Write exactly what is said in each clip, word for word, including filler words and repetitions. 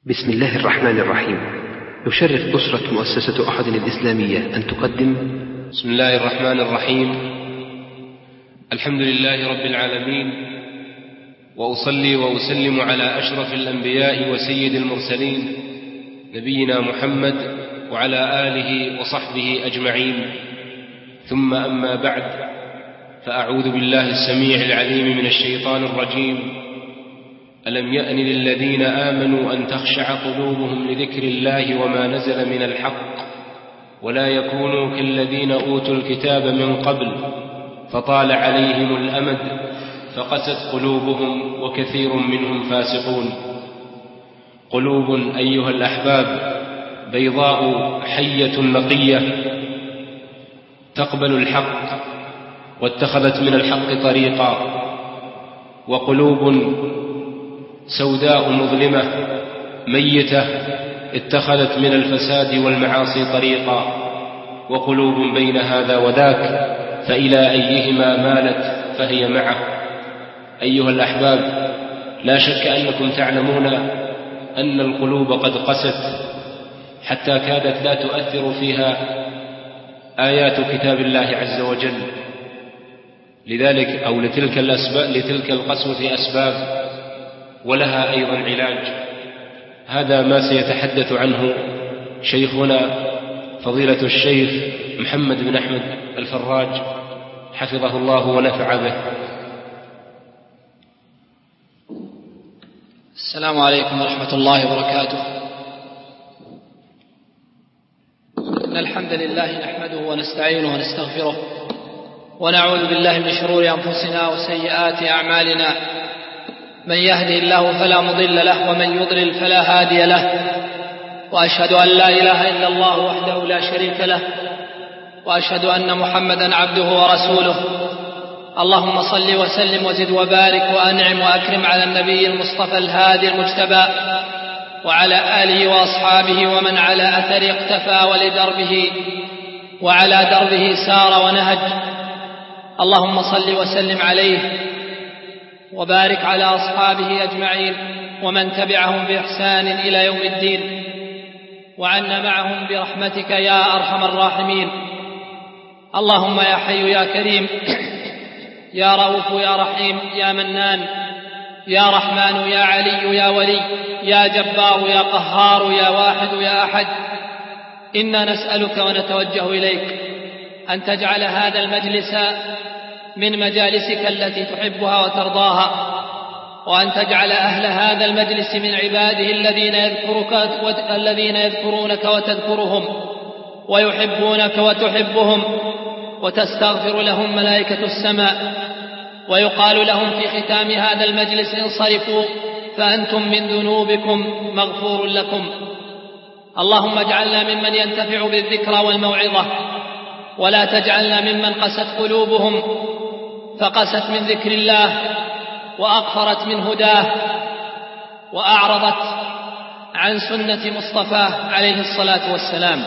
بسم الله الرحمن الرحيم. يشرف أسرة مؤسسة أحد الإسلامية أن تقدم. بسم الله الرحمن الرحيم. الحمد لله رب العالمين، وأصلي وأسلم على أشرف الأنبياء وسيد المرسلين نبينا محمد وعلى آله وصحبه أجمعين، ثم أما بعد، فأعوذ بالله السميع العليم من الشيطان الرجيم. ألم يأن للذين آمنوا أن تخشع قلوبهم لذكر الله وما نزل من الحق، ولا يكونوا كالذين أوتوا الكتاب من قبل فطال عليهم الأمد فقست قلوبهم وكثير منهم فاسقون. قلوب أيها الأحباب بيضاء حية نقية تقبل الحق واتخذت من الحق طريقا، وقلوب سوداء مظلمة ميتة اتخذت من الفساد والمعاصي طريقا، وقلوب بين هذا وذاك فإلى أيهما مالت فهي معه. أيها الأحباب، لا شك أنكم تعلمون أن القلوب قد قست حتى كادت لا تؤثر فيها آيات كتاب الله عز وجل. لذلك أو لتلك الأسباب لتلك القسوة أسباب ولها أيضا علاج. هذا ما سيتحدث عنه شيخنا فضيلة الشيخ محمد بن أحمد الفراج حفظه الله ونفع به. السلام عليكم ورحمة الله وبركاته. إن الحمد لله نحمده ونستعينه ونستغفره، ونعوذ بالله من شرور أنفسنا وسيئات أعمالنا. من يهده الله فلا مضل له، ومن يضلل فلا هادي له. وأشهد أن لا إله إلا الله وحده لا شريك له، وأشهد أن محمدا عبده ورسوله. اللهم صل وسلم وزد وبارك وأنعم وأكرم على النبي المصطفى الهادي المجتبى، وعلى آله وأصحابه ومن على أثر اقتفى ولدربه وعلى دربه سار ونهج. اللهم صل وسلم عليه وبارك على أصحابه أجمعين ومن تبعهم بإحسان إلى يوم الدين، وعنا معهم برحمتك يا أرحم الراحمين. اللهم يا حي يا كريم، يا رؤوف يا رحيم، يا منان، يا رحمن، يا علي، يا ولي، يا جبار، يا قهار، يا واحد، يا أحد، إنا نسألك ونتوجه إليك أن تجعل هذا المجلس من مجالسك التي تحبها وترضاها، وأن تجعل أهل هذا المجلس من عباده الذين يذكرك الذين يذكرونك وتذكرهم، ويحبونك وتحبهم، وتستغفر لهم ملائكة السماء، ويقال لهم في ختام هذا المجلس: انصرفوا فأنتم من ذنوبكم مغفور لكم. اللهم اجعلنا ممن ينتفع بالذكرى والموعظة، ولا تجعلنا ممن قست قلوبهم فقست من ذكر الله وأغفرت من هداه وأعرضت عن سنة مصطفاه عليه الصلاة والسلام.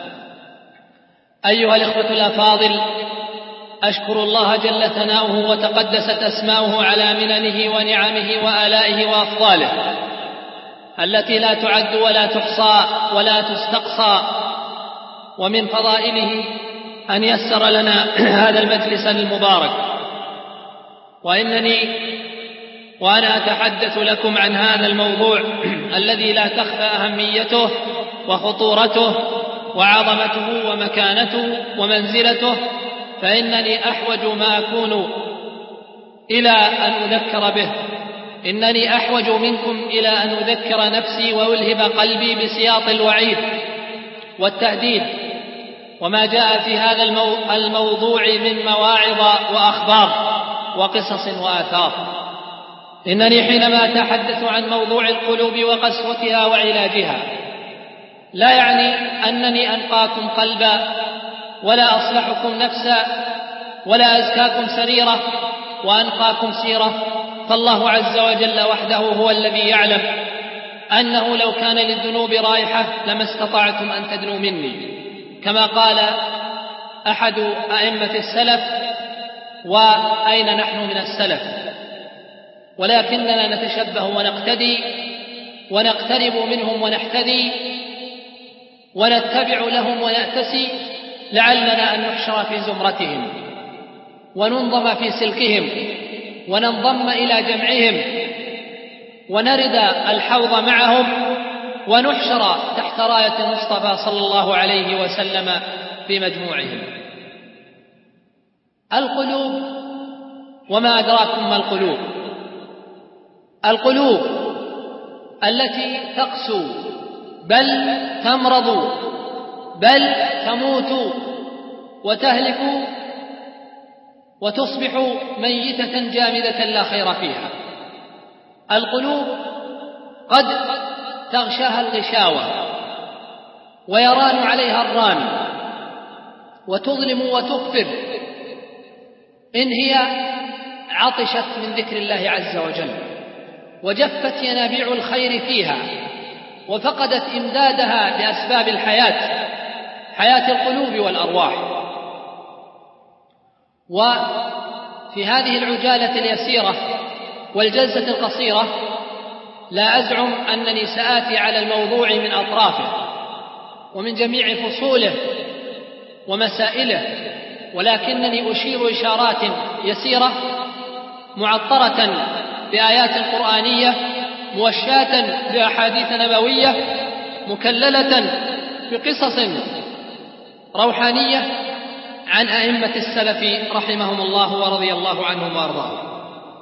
أيها الإخوة الأفاضل، أشكر الله جل ثناؤه وتقدست أسماؤه على مننه ونعمه وآلائه وأفضاله التي لا تعد ولا تحصى ولا تستقصى. ومن فضائله أن يسر لنا هذا المجلس المبارك، وإنني وأنا أتحدث لكم عن هذا الموضوع الذي لا تخفى أهميته وخطورته وعظمته ومكانته ومنزلته، فإنني أحوج ما أكون إلى أن أذكر به. إنني أحوج منكم إلى أن أذكر نفسي وألهب قلبي بسياط الوعيد والتهديد وما جاء في هذا الموضوع من مواعظ وأخبار وقصص وآثار. إنني حينما أتحدث عن موضوع القلوب وقسوتها وعلاجها لا يعني أنني أنقاكم قلبا ولا أصلحكم نفسا ولا أزكاكم سريرة وأنقاكم سيرة، فالله عز وجل وحده هو الذي يعلم أنه لو كان للذنوب رائحة لما استطعتم أن تدنوا مني، كما قال أحد أئمة السلف: وأين نحن من السلف؟ ولكننا نتشبه ونقتدي ونقترب منهم ونحتذي ونتبع لهم ونأتسي لعلنا أن نحشر في زمرتهم وننضم في سلكهم وننضم إلى جمعهم ونرد الحوض معهم ونحشر تحت راية المصطفى صلى الله عليه وسلم في مجموعهم. القلوب، وما أدراكم ما القلوب؟ القلوب التي تقسو بل تمرض بل تموت وتهلك وتصبح ميتة جامدة لا خير فيها. القلوب قد تغشاها الغشاوة ويران عليها الران وتظلم وتغفر إن هي عطشت من ذكر الله عز وجل وجفت ينابيع الخير فيها وفقدت إمدادها بأسباب الحياة، حياة القلوب والأرواح. وفي هذه العجالة اليسيرة والجلسة القصيرة لا أزعم أنني سآتي على الموضوع من أطرافه ومن جميع فصوله ومسائله، ولكنني أشير إشارات يسيرة معطرة بآيات قرآنية موشاة بأحاديث نبوية مكللة بقصص روحانية عن أئمة السلف رحمهم الله ورضي الله عنهم وأرضاهم.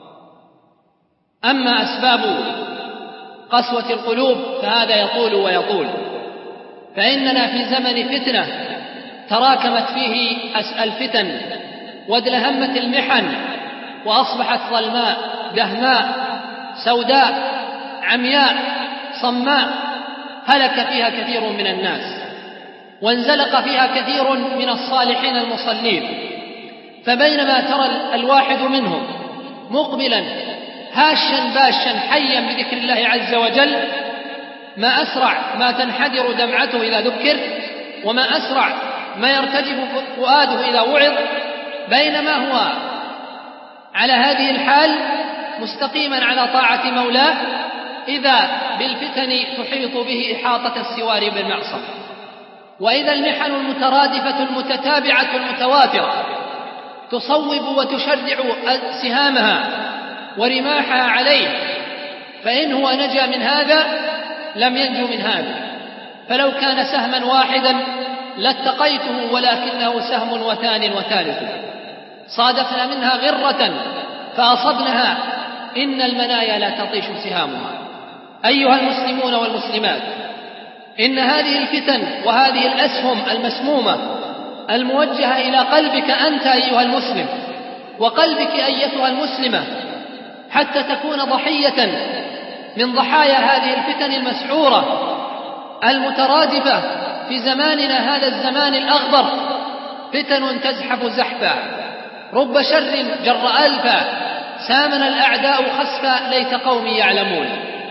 أما أسباب قسوة القلوب فهذا يطول ويطول، فإننا في زمن فتنة تراكمت فيه الفتن وادلهمت المحن وأصبحت ظلماء دهماء سوداء عمياء صماء، هلك فيها كثير من الناس وانزلق فيها كثير من الصالحين المصلين. فبينما ترى الواحد منهم مقبلا هاشا باشا حيا بذكر الله عز وجل، ما أسرع ما تنحدر دمعته إذا ذكر، وما أسرع ما يرتجف فؤاده إذا وعظ، بينما هو على هذه الحال مستقيما على طاعة مولاه إذا بالفتن تحيط به إحاطة السوار بالمعصم، وإذا المحن المترادفة المتتابعة المتواترة تصوب وتشرع سهامها ورماحها عليه، فإن هو نجا من هذا لم ينجو من هذا. فلو كان سهما واحدا لاتقيته، ولكنه سهم وثان وثالث، صادفنا منها غرة فأصبنها، إن المنايا لا تطيش سهامها. أيها المسلمون والمسلمات، إن هذه الفتن وهذه الأسهم المسمومة الموجهة إلى قلبك أنت أيها المسلم وقلبك أيتها المسلمة، حتى تكون ضحية من ضحايا هذه الفتن المسعورة المترادفة في زماننا هذا الزمان الأغبر، فتن تزحف زحفا، رب شر جر ألفا، سامن الأعداء خسفا، ليت قومي يعلمون.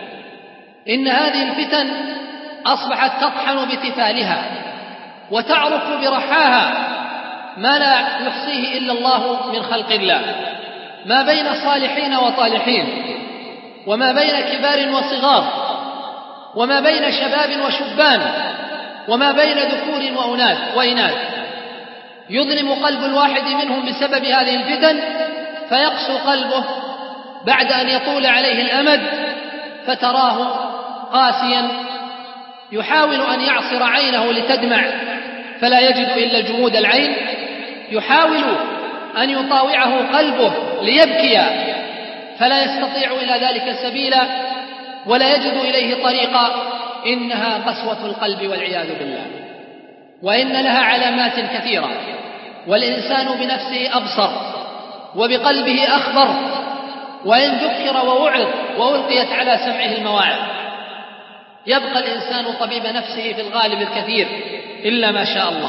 إن هذه الفتن أصبحت تطحن بتفالها وتعرف برحاها ما لا يحصيه إلا الله من خلق الله، ما بين صالحين وطالحين، وما بين كبار وصغار، وما بين شباب وشبان، وما بين ذكور وأناث وإناث. يظلم قلب الواحد منهم بسبب هذه الفتن فيقسو قلبه بعد أن يطول عليه الأمد، فتراه قاسيا يحاول أن يعصر عينه لتدمع فلا يجد إلا جمود العين، يحاول أن يطاوعه قلبه ليبكي فلا يستطيع إلى ذلك سبيلا ولا يجد إليه طريقا. إنها قسوة القلب والعياذ بالله، وإن لها علامات كثيرة، والإنسان بنفسه أبصر وبقلبه أخبر، وإن ذكر ووعظ وألقيت على سمعه المواعظ يبقى الإنسان طبيب نفسه في الغالب الكثير إلا ما شاء الله.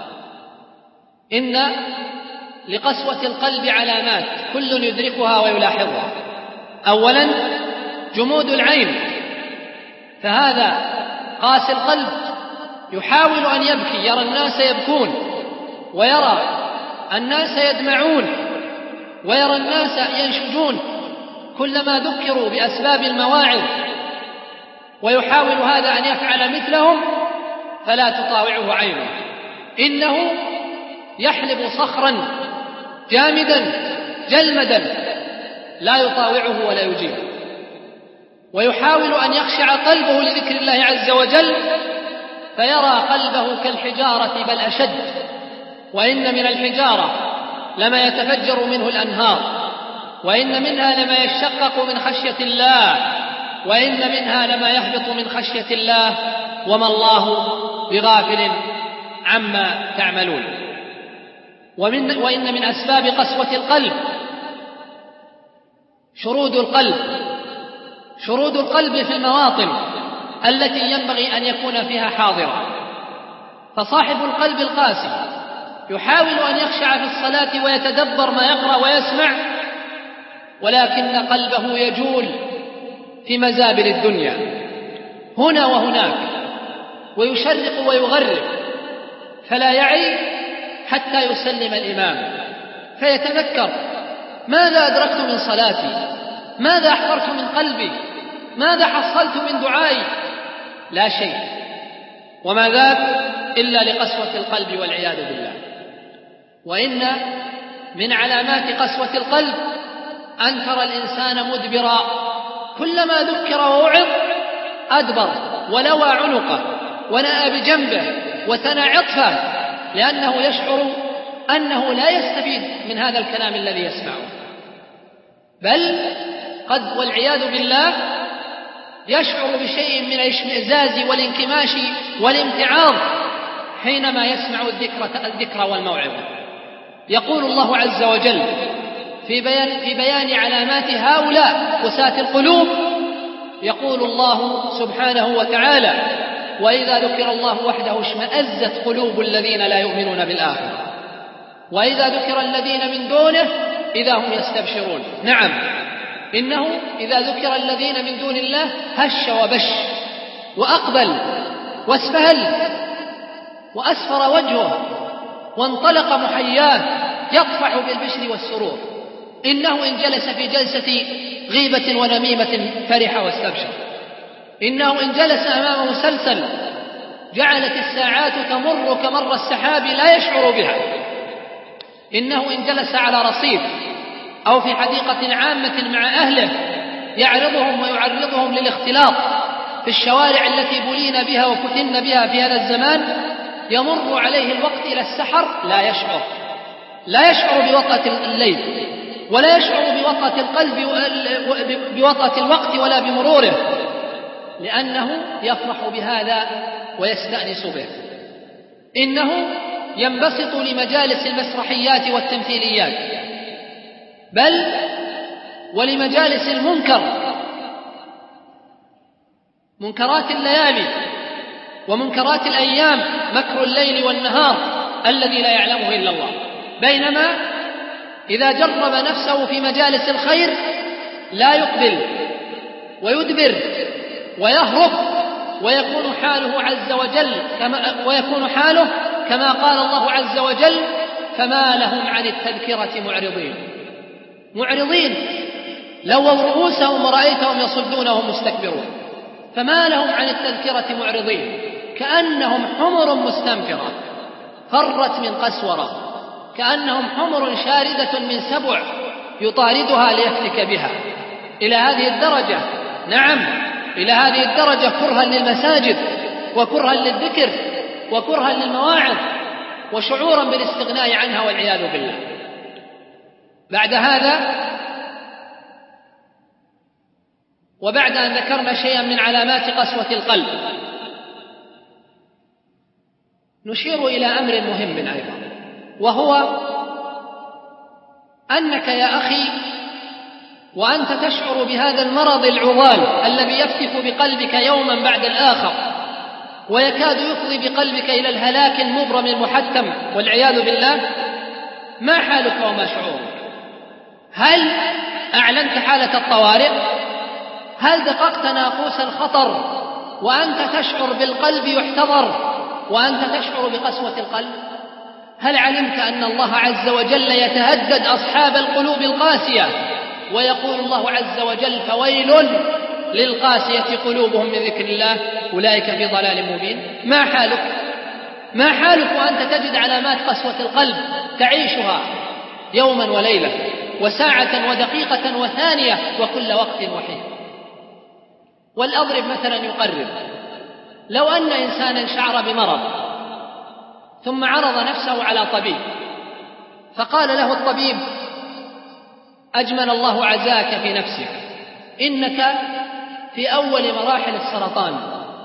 إن لقسوة القلب علامات كل يدركها ويلاحظها. أولا جمود العين، فهذا قاسي القلب يحاول أن يبكي، يرى الناس يبكون ويرى الناس يدمعون ويرى الناس ينشجون، كلما ذكروا بأسباب المواعظ ويحاول هذا أن يفعل مثلهم فلا تطاوعه عينه، إنه يحلب صخرا جامدا جلمدا لا يطاوعه ولا يجيبه، ويحاول أن يخشع قلبه لذكر الله عز وجل فيرى قلبه كالحجارة بل أشد، وإن من الحجارة لما يتفجر منه الأنهار، وإن منها لما يشقق من خشية الله، وإن منها لما يهبط من خشية الله، وما الله بغافل عما تعملون. ومن وإن من أسباب قسوة القلب شرود القلب شرود القلب في المواطن التي ينبغي أن يكون فيها حاضرا. فصاحب القلب القاسي يحاول أن يخشع في الصلاة ويتدبر ما يقرأ ويسمع، ولكن قلبه يجول في مزابل الدنيا هنا وهناك، ويشرق ويغرب، فلا يعي حتى يسلم الإمام فيتذكر: ماذا أدركت من صلاتي؟ ماذا أحضرت من قلبي؟ ماذا حصلت من دعائي؟ لا شيء. وما ذاك إلا لقسوة القلب والعياذ بالله. وإن من علامات قسوة القلب أن ترى الإنسان مدبرا، كلما ذكر ووعظ أدبر ولوى عنقه ونأى بجنبه وثنى عطفه، لأنه يشعر أنه لا يستفيد من هذا الكلام الذي يسمعه، بل قد والعياذ بالله يشعر بشيء من الاشمئزاز والانكماش والامتعاض حينما يسمع الذكر والموعظة. يقول الله عز وجل في بيان, في بيان علامات هؤلاء قساة القلوب، يقول الله سبحانه وتعالى: وإذا ذكر الله وحده اشمأزت قلوب الذين لا يؤمنون بالآخرة وإذا ذكر الذين من دونه إذا هم يستبشرون. نعم، إنه إذا ذكر الذين من دون الله هش وبش وأقبل واسفهل وأسفر وجهه وانطلق محياه يطفح بالبشر والسرور. إنه إن جلس في جلسة غيبة ونميمة فرح واستبشر. إنه إن جلس أمام مسلسل جعلت الساعات تمر كمر السحاب لا يشعر بها. إنه إن جلس على رصيف أو في حديقة عامة مع أهله يعرضهم ويعرضهم للاختلاط في الشوارع التي بلين بها وفتن بها في هذا الزمان، يمر عليه الوقت إلى السحر لا يشعر لا يشعر بوطأة الليل، ولا يشعر بوطأة القلب بوطأة الوقت ولا بمروره، لأنه يفرح بهذا ويستأنس به. إنه ينبسط لمجالس المسرحيات والتمثيليات، بل ولمجالس المنكر، منكرات الليالي ومنكرات الأيام، مكر الليل والنهار الذي لا يعلمه إلا الله. بينما إذا جرب نفسه في مجالس الخير لا يقبل ويدبر ويهرب، ويكون حاله عز وجل كما ويكون حاله كما قال الله عز وجل: فما لهم عن التذكرة معرضين معرضين لووا رؤوسهم ورأيتهم يصدون وهم مستكبرون. فما لهم عن التذكرة معرضين كأنهم حمر مستنفرة فرت من قسورة، كأنهم حمر شاردة من سبع يطاردها ليفتك بها. إلى هذه الدرجة، نعم إلى هذه الدرجة كرها للمساجد وكرها للذكر وكرها للمواعظ وشعورا بالاستغناء عنها والعياذ بالله. بعد هذا وبعد أن ذكرنا شيئا من علامات قسوة القلب، نشير إلى أمر مهم أيضا، وهو أنك يا أخي وأنت تشعر بهذا المرض العضال الذي يفتك بقلبك يوما بعد الآخر ويكاد يفضي بقلبك إلى الهلاك المبرم المحتم والعياذ بالله، ما حالك وما شعورك؟ هل أعلنت حالة الطوارئ؟ هل دققت ناقوس الخطر وأنت تشعر بالقلب يحتضر وأنت تشعر بقسوة القلب؟ هل علمت أن الله عز وجل يتهدد أصحاب القلوب القاسية ويقول الله عز وجل: فويل للقاسية قلوبهم من ذكر الله أولئك في ضلال مبين. ما حالك ما حالك وأنت تجد علامات قسوة القلب تعيشها يوما وليلة وساعة ودقيقة وثانية وكل وقت وحين. والأضرب مثلا يقرب، لو أن إنسانا شعر بمرض ثم عرض نفسه على طبيب فقال له الطبيب: أجمل الله عزاك في نفسك، إنك في أول مراحل السرطان،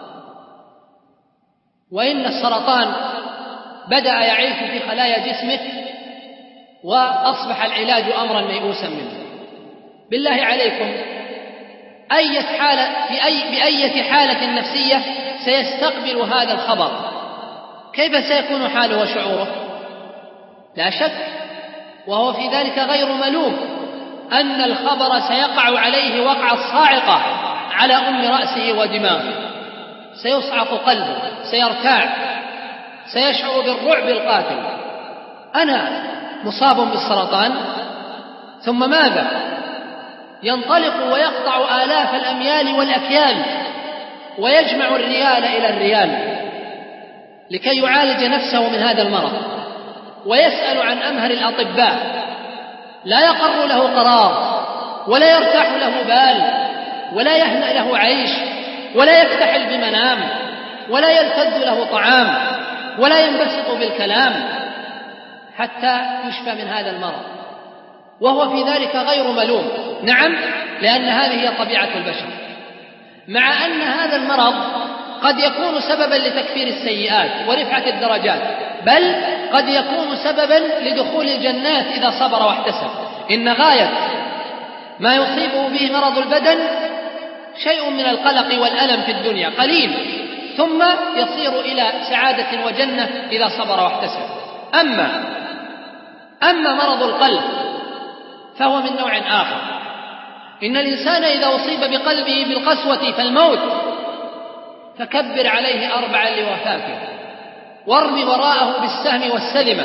وإن السرطان بدأ يعيش في خلايا جسمك وأصبح العلاج أمرا ميؤوسا منه. بالله عليكم أي حالة بأي, بأية حالة نفسية سيستقبل هذا الخبر؟ كيف سيكون حاله وشعوره؟ لا شك وهو في ذلك غير ملوم أن الخبر سيقع عليه وقع الصاعقة على أم رأسه ودماغه، سيصعق قلبه، سيرتاع، سيشعر بالرعب القاتل. أنا مصاب بالسرطان، ثم ماذا؟ ينطلق ويقطع آلاف الأميال والأكيال ويجمع الريال إلى الريال لكي يعالج نفسه من هذا المرض، ويسأل عن أمهر الأطباء، لا يقر له قرار ولا يرتاح له بال ولا يهنأ له عيش ولا يكتحل بمنام ولا يلتذ له طعام ولا ينبسط بالكلام حتى يشفى من هذا المرض، وهو في ذلك غير ملوم. نعم، لأن هذه هي طبيعة البشر، مع أن هذا المرض قد يكون سببا لتكفير السيئات ورفعة الدرجات، بل قد يكون سببا لدخول الجنات إذا صبر واحتسب. إن غاية ما يصيبه به مرض البدن شيء من القلق والألم في الدنيا قليل، ثم يصير إلى سعادة وجنة إذا صبر واحتسب. أما أما مرض القلب فهو من نوع آخر. إن الإنسان إذا أصيب بقلبه بالقسوة فالموت فكبر عليه أربعا لوفاته، وارمي وراءه بالسهم والسلمة،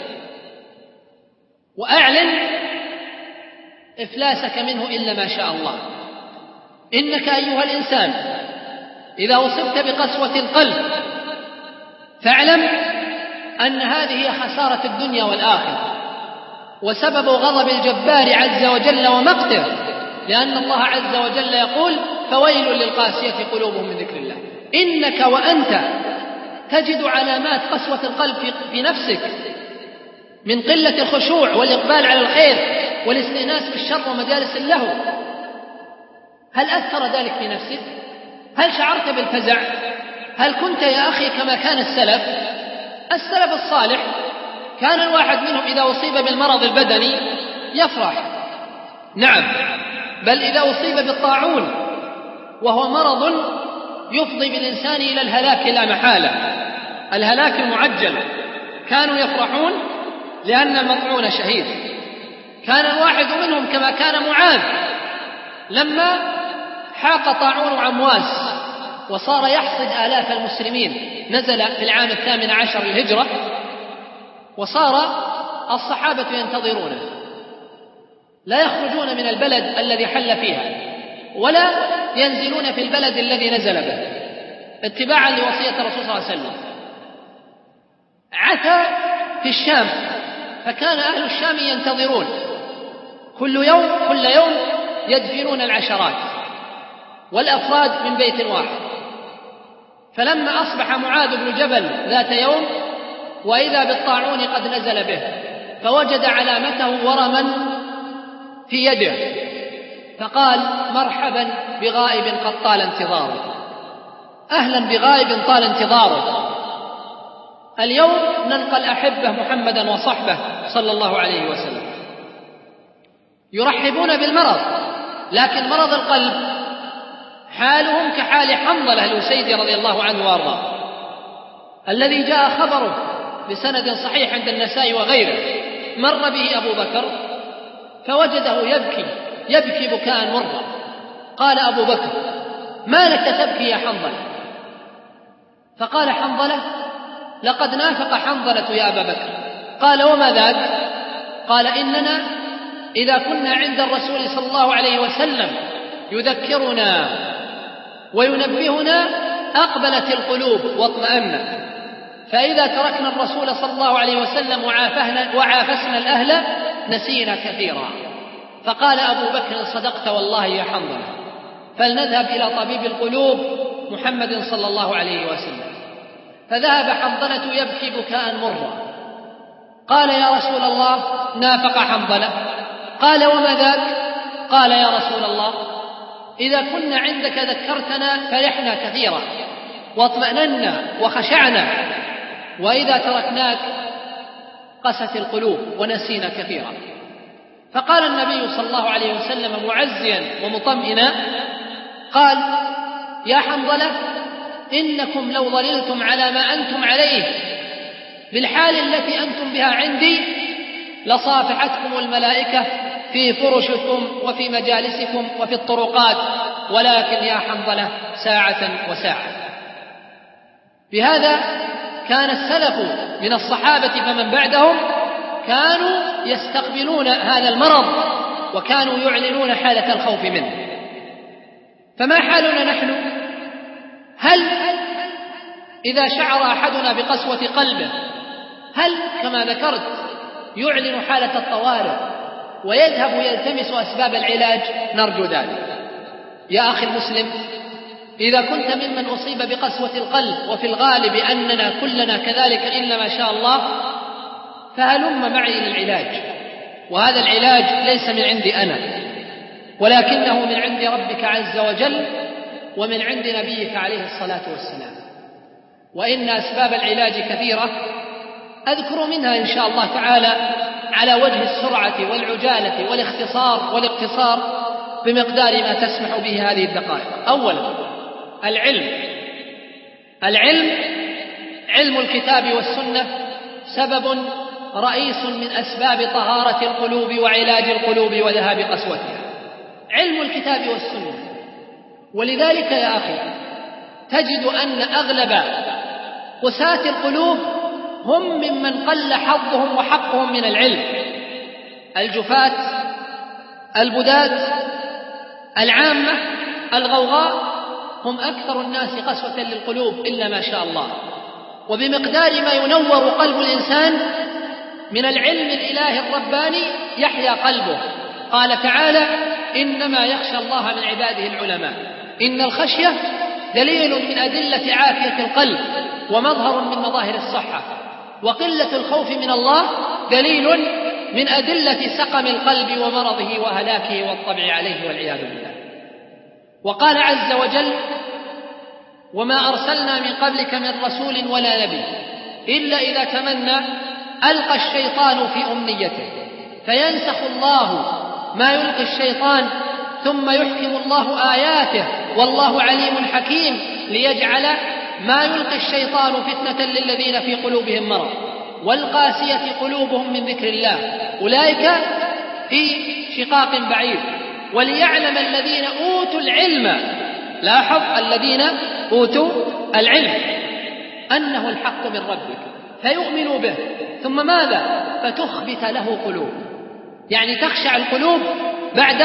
وأعلن إفلاسك منه إلا ما شاء الله. إنك أيها الإنسان إذا أصبت بقسوة القلب فاعلم أن هذه خسارة الدنيا والآخرة وسبب غضب الجبار عز وجل ومقته، لأن الله عز وجل يقول: فويل للقاسية قلوبهم من ذكر الله. إنك وأنت تجد علامات قسوة القلب في نفسك من قلة الخشوع والإقبال على الخير والاستئناس بالشر ومجالس اللهو. هل أثر ذلك في نفسك؟ هل شعرت بالفزع؟ هل كنت يا أخي كما كان السلف؟ السلف الصالح كان الواحد منهم إذا أصيب بالمرض البدني يفرح، نعم، بل إذا أصيب بالطاعون وهو مرض يفضي بالإنسان إلى الهلاك لا محالة، الهلاك المعجل، كانوا يفرحون لأن المطعون شهيد. كان الواحد منهم كما كان معاذ لما حاق طاعون عمواس وصار يحصد آلاف المسلمين، نزل في العام الثامن عشر للهجرة، وصار الصحابة ينتظرونه، لا يخرجون من البلد الذي حل فيها ولا ينزلون في البلد الذي نزل به اتباعا لوصية الرسول صلى الله عليه وسلم. عثى في الشام، فكان أهل الشام ينتظرون كل يوم كل يوم يدفنون العشرات والأفراد من بيت واحد. فلما أصبح معاذ بن جبل ذات يوم وإذا بالطاعون قد نزل به، فوجد علامته ورما في يده، فقال: مرحبا بغائب قد طال انتظاره، أهلا بغائب طال انتظاره. اليوم نلقى الأحبة محمدا وصحبه صلى الله عليه وسلم يرحبون بالمرض، لكن مرض القلب حالهم كحال حنظلة الأسيدي رضي الله عنه وارضاه، الذي جاء خبره بسند صحيح عند النسائي وغيره. مر به أبو بكر فوجده يبكي يبكي بكاء مرة. قال أبو بكر: ما لك تبكي يا حنظلة؟ فقال حنظلة: لقد نافق حنظلة يا أبا بكر. قال: وما ذاك؟ قال: إننا إذا كنا عند الرسول صلى الله عليه وسلم يذكرنا وينبهنا أقبلت القلوب واطمأنت. فإذا تركنا الرسول صلى الله عليه وسلم وعافسنا الأهل نسينا كثيرا. فقال أبو بكر: صدقت والله يا حنظلة، فلنذهب إلى طبيب القلوب محمد صلى الله عليه وسلم. فذهب حنظلة يبكي بكاء مرا. قال: يا رسول الله، نافق حنظلة. قال: وما ذاك؟ قال: يا رسول الله، إذا كنا عندك ذكرتنا فرحنا كثيرا واطمأننا وخشعنا، وإذا تركناك قست القلوب ونسينا كثيرا. فقال النبي صلى الله عليه وسلم معزيا ومطمئنا، قال: يا حنظلة، إنكم لو ظللتم على ما أنتم عليه بالحال التي أنتم بها عندي لصافحتكم الملائكة في فرشكم وفي مجالسكم وفي الطرقات، ولكن يا حنظلة ساعة وساعة. بهذا كان السلف من الصحابة فمن بعدهم كانوا يستقبلون هذا المرض وكانوا يعلنون حالة الخوف منه. فما حالنا نحن؟ هل إذا شعر أحدنا بقسوة قلبه هل كما ذكرت يعلن حالة الطوارئ ويذهب يلتمس أسباب العلاج؟ نرجو ذلك. يا أخي المسلم، إذا كنت ممن أصيب بقسوة القلب، وفي الغالب أننا كلنا كذلك إلا ما شاء الله، فهلم معي للعلاج. وهذا العلاج ليس من عندي أنا، ولكنه من عند ربك عز وجل ومن عند نبيك عليه الصلاة والسلام. وإن أسباب العلاج كثيرة، أذكر منها إن شاء الله تعالى على وجه السرعة والعجالة والاختصار والاقتصار بمقدار ما تسمح به هذه الدقائق. أولا، العلم. العلم علم الكتاب والسنة سبب رئيس من أسباب طهارة القلوب وعلاج القلوب وذهاب قسوتها. علم الكتاب والسنة. ولذلك يا أخي تجد أن أغلب قساة القلوب هم ممن قل حظهم وحقهم من العلم. الجفاة، البداد، العامة، الغوغاء هم أكثر الناس قسوة للقلوب إلا ما شاء الله. وبمقدار ما ينور قلب الإنسان من العلم الإلهي الرباني يحيا قلبه. قال تعالى: إنما يخشى الله من عباده العلماء. إن الخشية دليل من أدلة عافية القلب ومظهر من مظاهر الصحة، وقلة الخوف من الله دليل من أدلة سقم القلب ومرضه وهلاكه والطبع عليه والعياذ بالله. وقال عز وجل: وما أرسلنا من قبلك من رسول ولا نبي إلا إذا تمنى ألقى الشيطان في أمنيته فينسخ الله ما يلقي الشيطان ثم يحكم الله آياته والله عليم حكيم ليجعل ما يلقي الشيطان فتنة للذين في قلوبهم مرض والقاسية قلوبهم من ذكر الله أولئك في شقاق بعيد وليعلم الذين أوتوا العلم، لاحظ الذين أوتوا العلم، أنه الحق من ربك فيؤمنوا به، ثم ماذا؟ فتخبت له قلوب، يعني تخشع القلوب بعد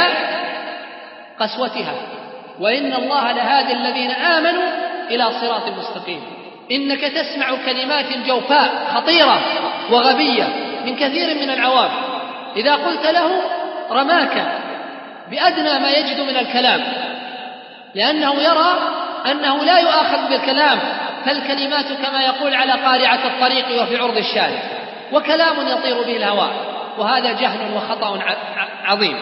قسوتها. وإن الله لهادي الذين آمنوا إلى صراط مستقيم. إنك تسمع كلمات جوفاء خطيرة وغبية من كثير من العوام، إذا قلت له رماك بأدنى ما يجد من الكلام، لأنه يرى أنه لا يؤاخذ بالكلام، فالكلمات كما يقول على قارعة الطريق وفي عرض الشارع، وكلام يطير به الهواء، وهذا جهل وخطأ عظيم.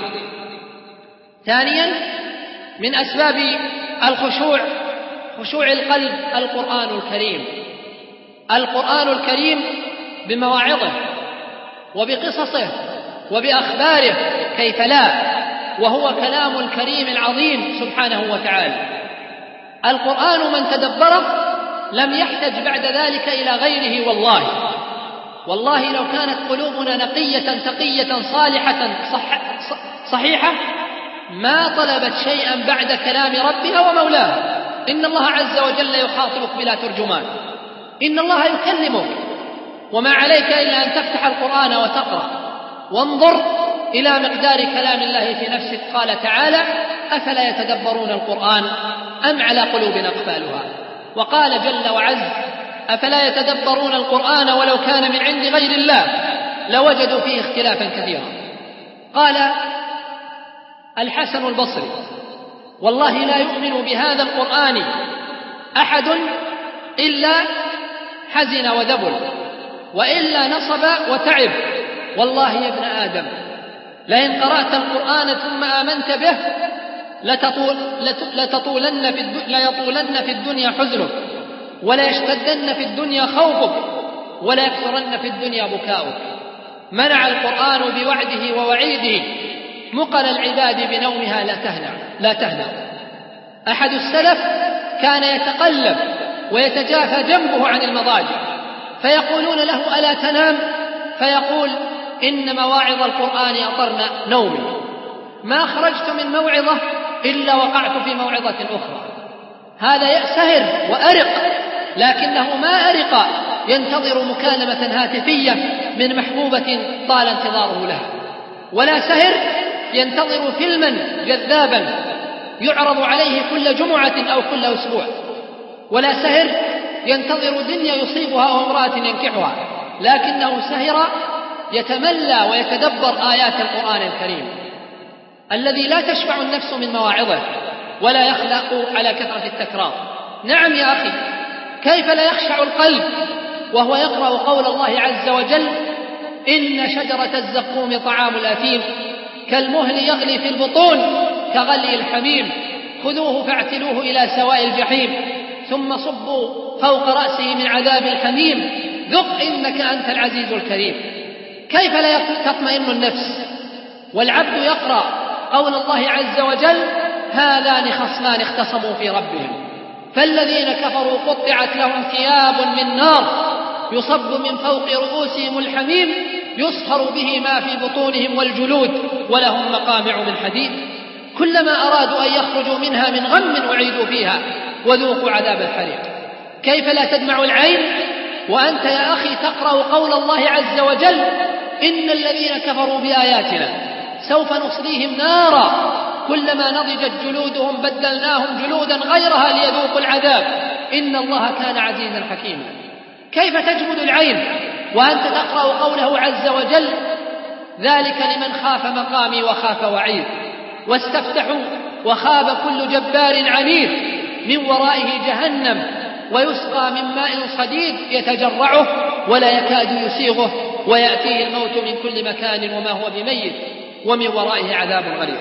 ثانيا من أسباب الخشوع خشوع القلب القرآن الكريم. القرآن الكريم بمواعظه وبقصصه وبأخباره كيف لا، وهو كلام الكريم العظيم سبحانه وتعالى. القرآن من تدبره لم يحتج بعد ذلك إلى غيره. والله والله لو كانت قلوبنا نقية تقية صالحة صح صحيحة ما طلبت شيئا بعد كلام ربها ومولاها. إن الله عز وجل يخاطبك بلا ترجمان، إن الله يكلمك، وما عليك إلا أن تفتح القرآن وتقرأ وانظر إلى مقدار كلام الله في نفسك. قال تعالى: أفلا يتدبرون القرآن أم على قلوب أقفالها. وقال جل وعز: أفلا يتدبرون القرآن ولو كان من عند غير الله لوجدوا فيه اختلافا كثيرا. قال الحسن البصري: والله لا يؤمن بهذا القرآن أحد إلا حزن وذبل، وإلا نصب وتعب. والله يا ابن آدم، لئن قرأت القرآن ثم آمنت به لتطول لتطولن في ليطولن في الدنيا حزنك، ولا يشتدن في الدنيا خوفك، ولا يكثرن في الدنيا بكاؤك. منع القرآن بوعده ووعيده مقل العباد بنومها لا تهنع لا تهنع. أحد السلف كان يتقلب ويتجافى جنبه عن المضاجع، فيقولون له: ألا تنام؟ فيقول: إن مواعظ القرآن أطرن نومي، ما خرجت من موعظة إلا وقعت في موعظة أخرى. هذا سهر وأرق، لكنه ما أرق ينتظر مكالمة هاتفية من محبوبة طال انتظاره لها، ولا سهر ينتظر فيلما جذابا يعرض عليه كل جمعة أو كل أسبوع، ولا سهر ينتظر دنيا يصيبها أو امرأة ينكحها، لكنه سهر يتملى ويتدبر آيات القرآن الكريم الذي لا تشبع النفس من مواعظه ولا يخلق على كثرة التكرار. نعم يا أخي، كيف لا يخشع القلب وهو يقرأ قول الله عز وجل: إن شجرة الزقوم طعام الأثيم كالمهل يغلي في البطون كغلي الحميم خذوه فاعتلوه إلى سواء الجحيم ثم صبوا فوق رأسه من عذاب الحميم ذق إنك أنت العزيز الكريم. كيف لا تطمئن النفس والعبد يقرأ قول الله عز وجل: هذان خصمان اختصموا في ربهم فالذين كفروا قطعت لهم ثياب من نار يصب من فوق رؤوسهم الحميم يصهر به ما في بطونهم والجلود ولهم مقامع من حديد كلما أرادوا أن يخرجوا منها من غم أعيدوا فيها وذوقوا عذاب الحريق. كيف لا تدمع العين وأنت يا أخي تقرأ قول الله عز وجل: إن الذين كفروا بآياتنا سوف نصليهم نارا كلما نضجت جلودهم بدلناهم جلودا غيرها ليذوقوا العذاب إن الله كان عزيزا حكيما. كيف تجمد العين وأنت تقرأ قوله عز وجل: ذلك لمن خاف مقامي وخاف وعيد واستفتحوا وخاب كل جبار عنيد من ورائه جهنم ويسقى من ماء صديد يتجرعه ولا يكاد يسيغه ويأتيه الموت من كل مكان وما هو بميت ومن ورائه عذاب غليظ.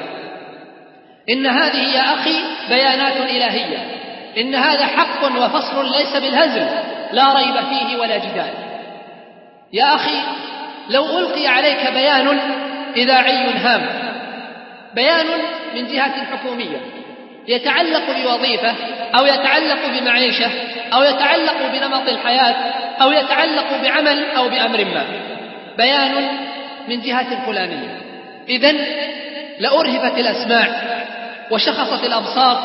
إن هذه يا أخي بيانات إلهية، إن هذا حق وفصل ليس بالهزل لا ريب فيه ولا جدال. يا أخي لو ألقي عليك بيان إذاعي هام، بيان من جهة حكومية يتعلق بوظيفة أو يتعلق بمعيشة أو يتعلق بنمط الحياة أو يتعلق بعمل أو بأمر ما، بيان من جهة الفلانية، إذن لأرهفت الأسماع وشخصت الأبصار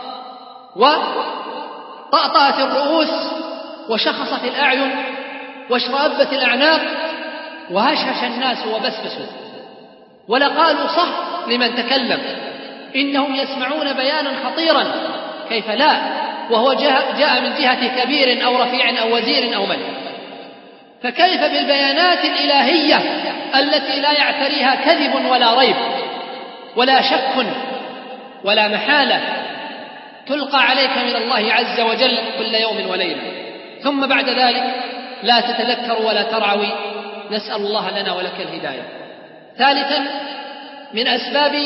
وطأطأت الرؤوس وشخصت الأعين واشرأبت الأعناق وهشهش الناس وبسبسوا ولقالوا صح لمن تكلم، إنهم يسمعون بيانا خطيرا. كيف لا وهو جاء من جهة كبير أو رفيع أو وزير أو ملك؟ فكيف بالبيانات الإلهية التي لا يعتريها كذب ولا ريب ولا شك ولا محالة تلقى عليك من الله عز وجل كل يوم وليلة، ثم بعد ذلك لا تتذكر ولا ترعوي؟ نسأل الله لنا ولك الهداية. ثالثا من أسباب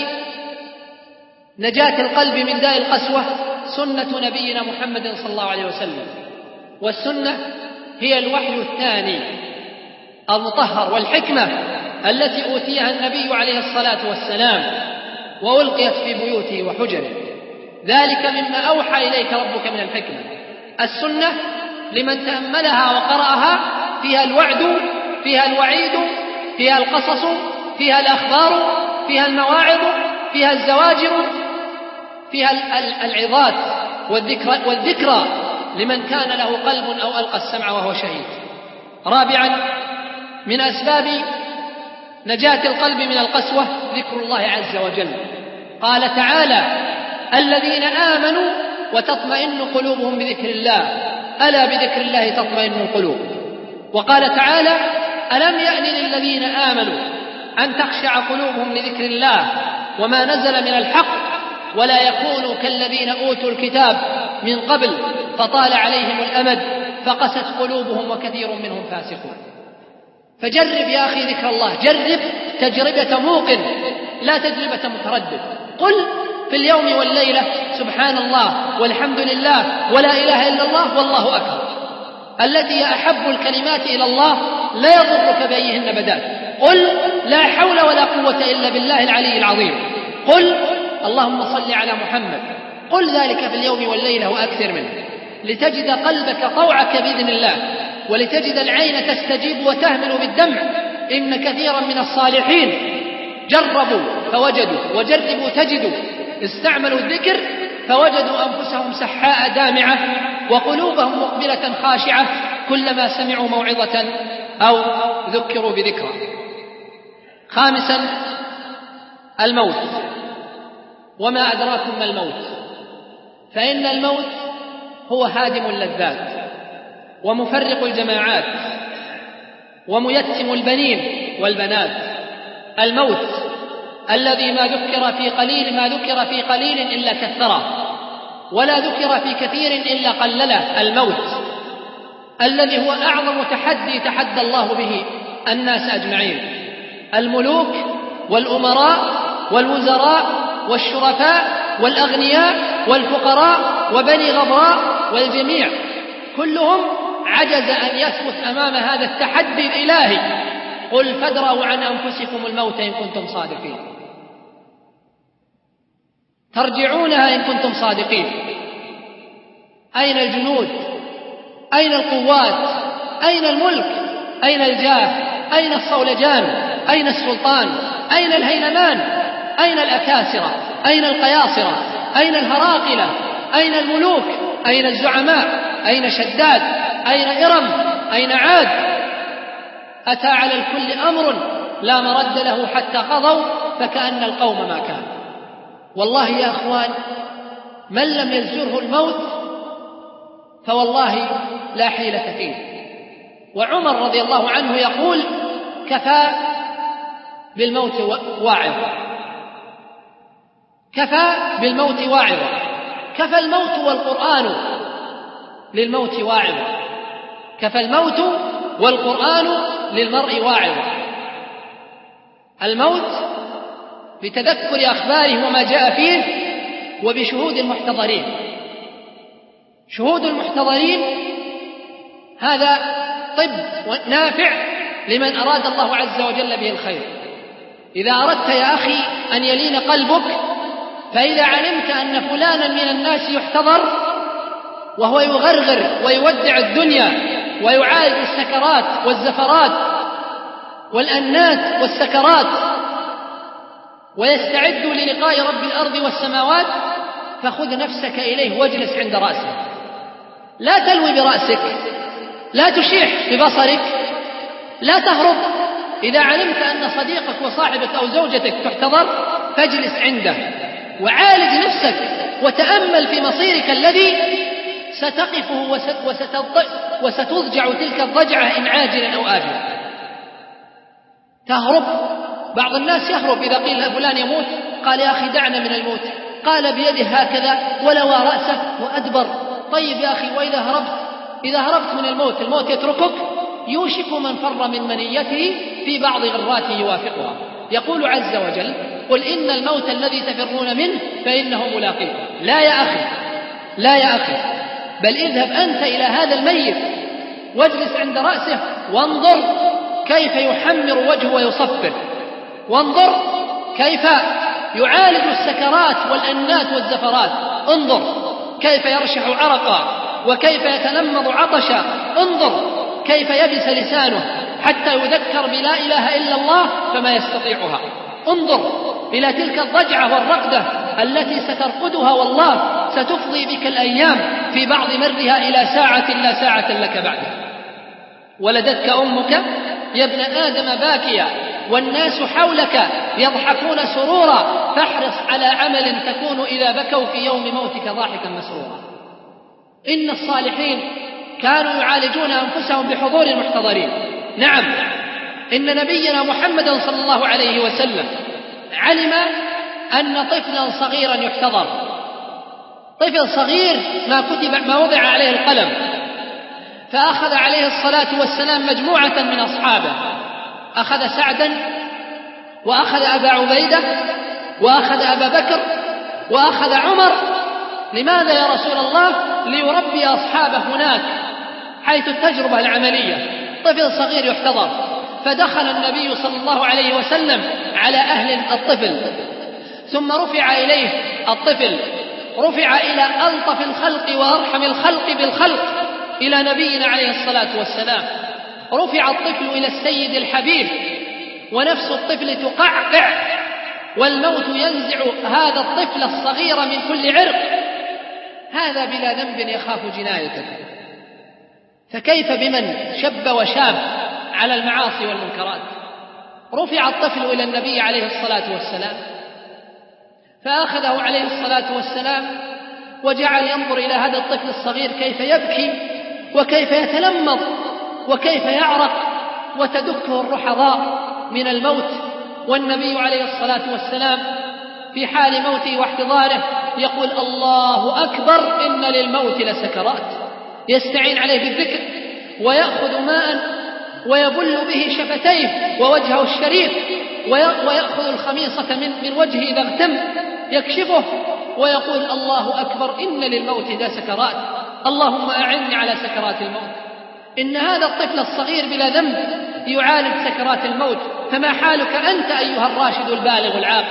نجاة القلب من داء القسوة سنة نبينا محمد صلى الله عليه وسلم، والسنة هي الوحي الثاني المطهر والحكمة التي أوتيها النبي عليه الصلاة والسلام وألقيت في بيوته وحجره، ذلك مما أوحى إليك ربك من الحكمة. السنة لمن تأملها وقرأها فيها الوعد فيها الوعيد فيها القصص فيها الأخبار فيها المواعظ فيها الزواجر فيها العظات والذكرى, والذكرى لمن كان له قلب أو ألقى السمع وهو شهيد. رابعا من أسباب نجاة القلب من القسوة ذكر الله عز وجل. قال تعالى: الذين آمنوا وتطمئن قلوبهم بذكر الله، ألا بذكر الله تطمئن القلوب. وقال تعالى: ألم يأن للذين آمنوا أن تخشع قلوبهم لذكر الله وما نزل من الحق ولا يكونوا كالذين أوتوا الكتاب من قبل فطال عليهم الأمد فقست قلوبهم وكثير منهم فاسقون. فجرب يا أخي ذكر الله، جرب تجربة موقن لا تجربة متردد. قل في اليوم والليلة سبحان الله والحمد لله ولا إله إلا الله والله أكبر، التي هي أحب الكلمات إلى الله لا يضرك بأيهن بدات. قل لا حول ولا قوة إلا بالله العلي العظيم. قل اللهم صل على محمد. قل ذلك في اليوم والليلة وأكثر منه، لتجد قلبك طوعك بإذن الله، ولتجد العين تستجيب وتهمل بالدمع. إن كثيرا من الصالحين جربوا فوجدوا وجربوا تجدوا، استعملوا الذكر فوجدوا أنفسهم سحاء دامعة وقلوبهم مقبلة خاشعة كلما سمعوا موعظة أو ذكروا بذكرى. خامسا الموت. وما أدراكم ما الموت؟ فإن الموت هو هادم اللذات ومفرق الجماعات وميتم البنين والبنات. الموت الذي ما ذكر في قليل ما ذكر في قليل إلا كثره، ولا ذكر في كثير إلا قلله. الموت الذي هو أعظم تحدي تحدى الله به الناس أجمعين، الملوك والأمراء والوزراء والشرفاء والأغنياء والفقراء وبني غبراء والجميع كلهم عجز أن يثبت أمام هذا التحدي الإلهي. قل فادروا عن أنفسكم الموت إن كنتم صادقين، ترجعونها إن كنتم صادقين. أين الجنود؟ أين القوات؟ أين الملك؟ أين الجاه؟ أين الصولجان؟ أين السلطان؟ أين الهيلمان؟ أين الأكاسرة؟ أين القياصرة؟ أين الهراقلة؟ أين الملوك؟ أين الزعماء؟ أين شداد؟ أين إرم؟ أين عاد؟ أتى على الكل أمر لا مرد له حتى قضوا فكأن القوم ما كان. والله يا أخوان، من لم يزجره الموت فوالله لا حيلة فيه. وعمر رضي الله عنه يقول: كفى بالموت واعظا، كفى بالموت واعظا، كفى الموت والقرآن للموت واعظا، كفى الموت والقرآن للمرء واعظا. الموت بتذكر أخباره وما جاء فيه وبشهود المحتضرين. شهود المحتضرين هذا طب نافع لمن أراد الله عز وجل به الخير. إذا أردت يا أخي أن يلين قلبك، فإذا علمت أن فلانا من الناس يحتضر وهو يغرغر ويودع الدنيا ويعالج السكرات والزفرات والأنات والسكرات ويستعد للقاء رب الأرض والسماوات، فخذ نفسك إليه واجلس عند رأسه. لا تلوي برأسك، لا تشيح ببصرك، لا تهرب. إذا علمت أن صديقك وصاحبك أو زوجتك تحتضر فاجلس عنده وعالج نفسك وتأمل في مصيرك الذي ستقفه وستضجع تلك الضجعة إن عاجلا أو آجلا. تهرب. بعض الناس يهرب إذا قيل فلان يموت، قال يا أخي دعنا من الموت، قال بيده هكذا ولوى رأسه وأدبر. طيب يا أخي، وإذا هربت إذا هربت من الموت الموت يتركك؟ يوشك من فر من منيته في بعض غراته يوافقها. يقول عز وجل: قل إن الموت الذي تفرون منه فإنه ملاقيكم. لا يا أخي، لا يا أخي، بل اذهب أنت إلى هذا الميت واجلس عند رأسه وانظر كيف يحمر وجهه ويصفر، وانظر كيف يعالج السكرات والأنات والزفرات، انظر كيف يرشح عرقا وكيف يتنمض عطشا، انظر كيف يبس لسانه حتى يذكر بلا إله إلا الله فما يستطيعها. انظر إلى تلك الضجعة والرقدة التي سترقدها والله ستفضي بك الأيام في بعض مرها إلى ساعة لا ساعة لك بعدها. ولدتك أمك يا ابن آدم باكيا والناس حولك يضحكون سرورا فاحرص على عمل تكون إذا بكوا في يوم موتك ضاحكا مسرورا. إن الصالحين كانوا يعالجون أنفسهم بحضور المحتضرين. نعم، إن نبينا محمدا صلى الله عليه وسلم علم أن طفلا صغيرا يحتضر، طفل صغير ما كتب ما وضع عليه القلم، فأخذ عليه الصلاة والسلام مجموعة من أصحابه، أخذ سعدا وأخذ أبا عبيدة وأخذ أبا بكر وأخذ عمر. لماذا يا رسول الله؟ ليربي أصحابه هناك حيث التجربة العملية. طفل صغير يحتضر، فدخل النبي صلى الله عليه وسلم على أهل الطفل، ثم رفع إليه الطفل، رفع إلى ألطف الخلق وأرحم الخلق بالخلق، إلى نبينا عليه الصلاة والسلام. رفع الطفل إلى السيد الحبيب، ونفس الطفل تقعقع، والموت ينزع هذا الطفل الصغير من كل عرق. هذا بلا ذنب يخاف جنايته، فكيف بمن شب وشاب على المعاصي والمنكرات؟ رفع الطفل إلى النبي عليه الصلاة والسلام، فأخذه عليه الصلاة والسلام وجعل ينظر إلى هذا الطفل الصغير كيف يبكي وكيف يتلمض وكيف يعرق وتدكه الرحضاء من الموت. والنبي عليه الصلاة والسلام في حال موته واحتضاره يقول: الله أكبر، إن للموت لسكرات. يستعين عليه بالذكر ويأخذ ماء ويبل به شفتيه ووجهه الشريف، ويأخذ الخميصة من, من وجهه إذا اغتم يكشفه ويقول: الله أكبر، إن للموت لسكرات، اللهم أعني على سكرات الموت. إن هذا الطفل الصغير بلا ذنب يعالج سكرات الموت، فما حالك أنت أيها الراشد البالغ العاقل؟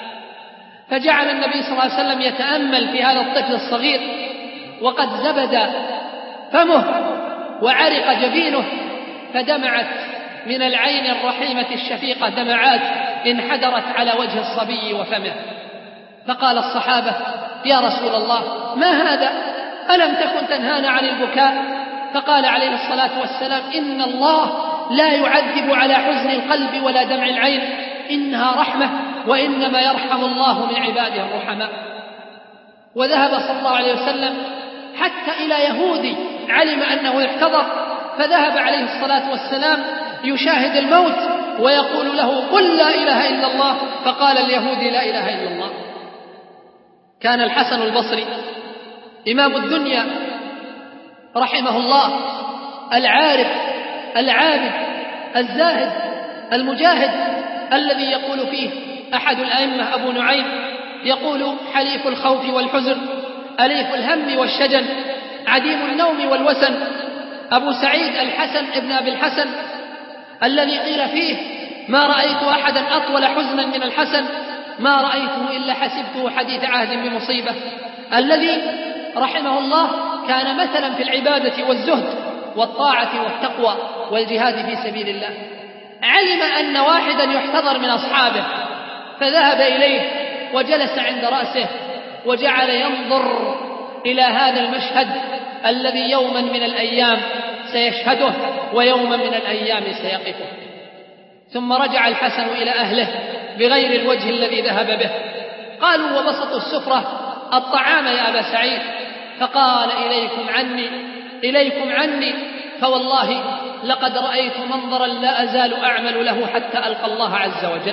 فجعل النبي صلى الله عليه وسلم يتأمل في هذا الطفل الصغير، وقد زبد فمه وعرق جبينه، فدمعت من العين الرحيمة الشفيقة دمعات انحدرت على وجه الصبي وفمه. فقال الصحابة: يا رسول الله، ما هذا؟ ألم تكن تنهانا عن البكاء؟ فقال عليه الصلاة والسلام: إن الله لا يعذب على حزن القلب ولا دمع العين، إنها رحمة، وإنما يرحم الله من عباده الرحماء. وذهب صلى الله عليه وسلم حتى إلى يهودي علم أنه يحتضر، فذهب عليه الصلاة والسلام يشاهد الموت ويقول له: قل لا إله إلا الله. فقال اليهودي: لا إله إلا الله. كان الحسن البصري إمام الدنيا رحمه الله، العارف العابد الزاهد المجاهد، الذي يقول فيه أحد الأئمة أبو نعيم، يقول: حليف الخوف والحزن، أليف الهم والشجن، عديم النوم والوسن. أبو سعيد الحسن ابن أبي الحسن، الذي قيل فيه: ما رأيت أحدا أطول حزنا من الحسن، ما رأيته إلا حسبته حديث عهد بمصيبة، الذي رحمه الله كان مثلا في العبادة والزهد والطاعة والتقوى والجهاد في سبيل الله. علم أن واحدا يحتضر من أصحابه، فذهب إليه وجلس عند رأسه وجعل ينظر إلى هذا المشهد الذي يوما من الأيام سيشهده ويوما من الأيام سيقفه. ثم رجع الحسن إلى أهله بغير الوجه الذي ذهب به. قالوا: وبسطوا السفرة الطعام يا أبا سعيد. فقال: إليكم عني إليكم عني، فوالله لقد رأيت منظرا لا أزال أعمل له حتى ألقى الله عز وجل.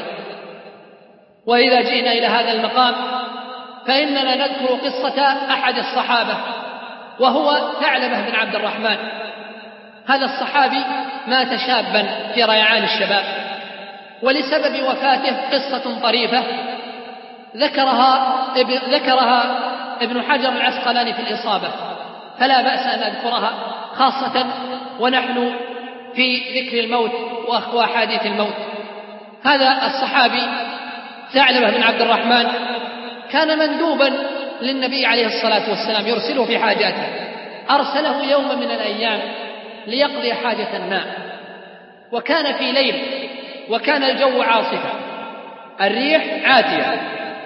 وإذا جئنا إلى هذا المقام فإننا نذكر قصة أحد الصحابة، وهو ثعلبة بن عبد الرحمن. هذا الصحابي مات شابا في ريعان الشباب، ولسبب وفاته قصة طريفة ذكرها ذكرها ابن حجر العسقلاني في الإصابة، فلا بأس أن أذكرها، خاصة ونحن في ذكر الموت وأحاديث الموت. هذا الصحابي ثعلبة بن عبد الرحمن كان مندوبا للنبي عليه الصلاة والسلام يرسله في حاجاته. أرسله يوم من الأيام ليقضي حاجة ما، وكان في ليل، وكان الجو عاصفا، الريح عاتية،